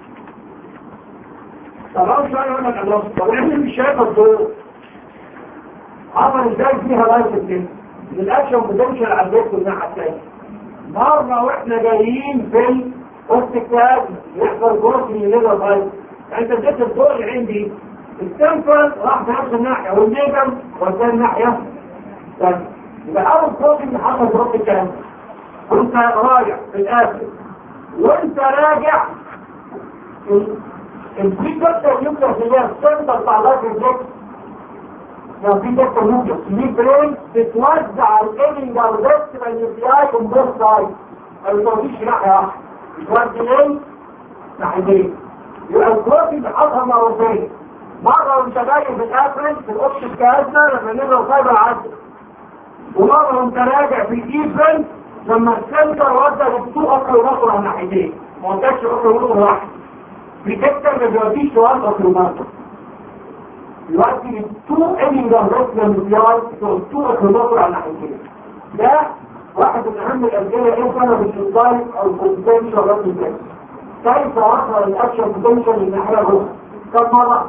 طب أول سؤال يقول لك الله طب احنا مش شايفة الضوء. حصل ازاي فيها لايت كده؟ من الأكشن بوتنشال على البيت الناحية الثانية. مرة واحنا جايين في وسط الكاب يحصل جروث من الليفر بايت. انت اديت الضوء اللي عندي السنترال راح في نفس الناحيه والنيجم وداه الناحيه الثانيه. يبقى اول بروتين اللي حصل جروث الكاب وانت راجع في الاخر وانت راجع البريكتر يوكلس اللي هي السنتر بتاع لايف الجكس. لو في دكتور يوكلس ليه برين بتوزع الايمنج او الريست النيوكلياي من بوث سايد ما بتوديش ناحيه واحده بتودي ايه؟ ناحيتين. يبقى البروتين بيحطها مرتين، مره وانت جاي في الافرنج في الاوبتيك كازنا لما نبقى فايبر عدل، ومره وانت راجع في الايفرنج لما السنتر ودى للتو اكل ونصر على ناحيتين ما وداش اكل ونصر واحد. بريكتر ما بيوديش سؤال اكل ونصر دلوقتي التو ايمنج او الريست النيوكلياي التو اكل ونصر على ناحيتين. ده واحد من اهم الاسئله ايه سبب الشوتايم او الكونتنشن رد الجسم. كيف وصل الاكشن بوتنشال للناحيه الاخرى؟ كم مره؟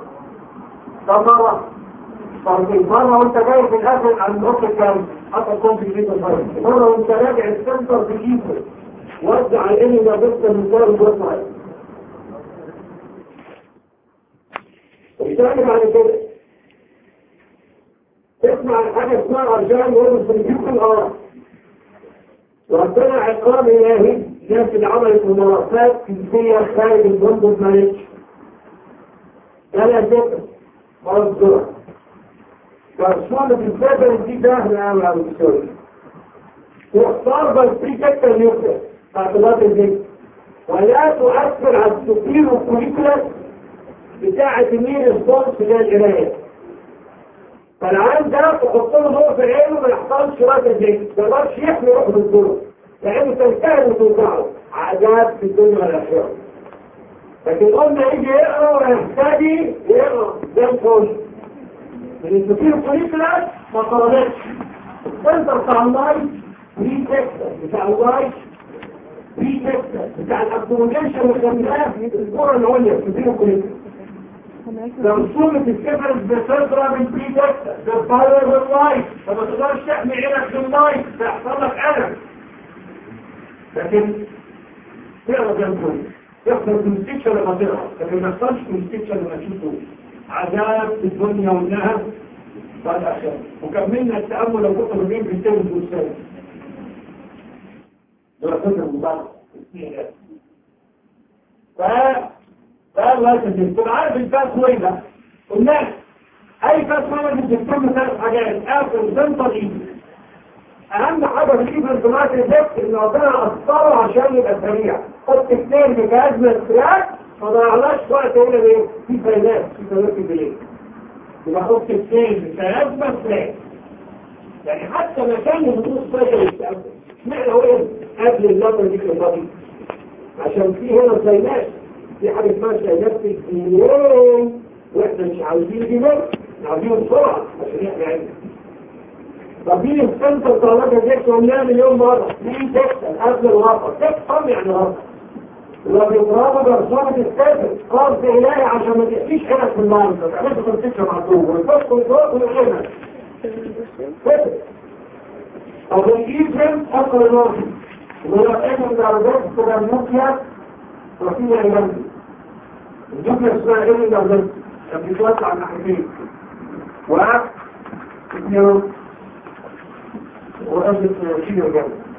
مرة وانت جاي في الاخر عند نقطة الكارثة حتى تكون في جيب الفرق. مرة وانت راجع السنتر في جيبه وزع الاني ما بس المثال الوصعي. وبالتالي بعد كده تسمع حاجة اسمها رجال يقولوا في الجيب الغرب. وربنا عقاب الهي الناس اللي عملت ممارسات جنسية خارج البندق مالكش. ده لا ذكر مرض الزرع. فالصالة الفاترة دي سهلة أوي على السوري. تختار بالبريكتر نيوكليس باعتبار الجسم ولا تؤثر على السوبير والكوليكولاس بتاعة مين الصوت في القراية. فالعام ده تحط له ضوء في عينه ما يحصلش رد الجسم، ما يقدرش يحمي روحه بالضوء لأنه تنتهي وتوقعه عذاب في الدنيا والآخرة. لكن قلنا يجي يقرا ويهتدي يقرا زي الفل. الانسوفير كوليكولاس ما طردتش. السنتر بتاع اللايف بري تكتر بتاع اللايف بري تكتر بتاع الابدومينيشن والخميلات الكرة العليا الانسوفير كوليكولاس. رسومة السفرس بتضرب البري تكتر بتطير باللايف فما تقدرش تحمي عينك باللايف تحصل لك ألم. لكن تقرا زي الفل. يحصل كونستيكشن لما تقرا لكن ما يحصلش كونستيكشن لما تشوفه. عذاب في الدنيا والنهر والآخرة. وكملنا التأمل لو كنت بجيب في التلف والسلام دراسات المبارك فالله يسجل. كنت عارف الفاسوي ده قلنا أي فاسوي بتكتب ثلاث حاجات آخر سنتر إيدي. أهم حاجة في الإيفر دلوقتي الزفت إن ربنا أثره عشان يبقى سريع. قلت كتير بكازمة الفراك ما ضيعناش وقت هنا ليه؟ في فايدات في الليل. يبقى قلت كتير بكازمة الفراك. يعني حتى مكان النصوص فايدة يستقبل. معنى هو إيه؟ قبل اللمبة دي كالبطي. عشان في هنا فايدات. في حاجة اسمها فايدات في الدنيا. وإحنا مش عاوزين دي بس. عاوزين بسرعة عشان إحنا عايزين. ربين السنتر طالبة جيكس ومنها مليون مرة مين تكسل قبل الغفر تكسل يعني غفر وبيضربوا برسومة السافر قرض إلهي عشان ما تحكيش حينك في المعنى تعملت تنسيش معطوه والفسق والفوق والغنى سافر أو بالإيجن أصل الوقت ولو أجل درجات تبقى النوكيا وفيها إيمان النوكيا اسمها إيه درجات بتوسع عن ناحيتين واحد اثنين وأجل 20 جنة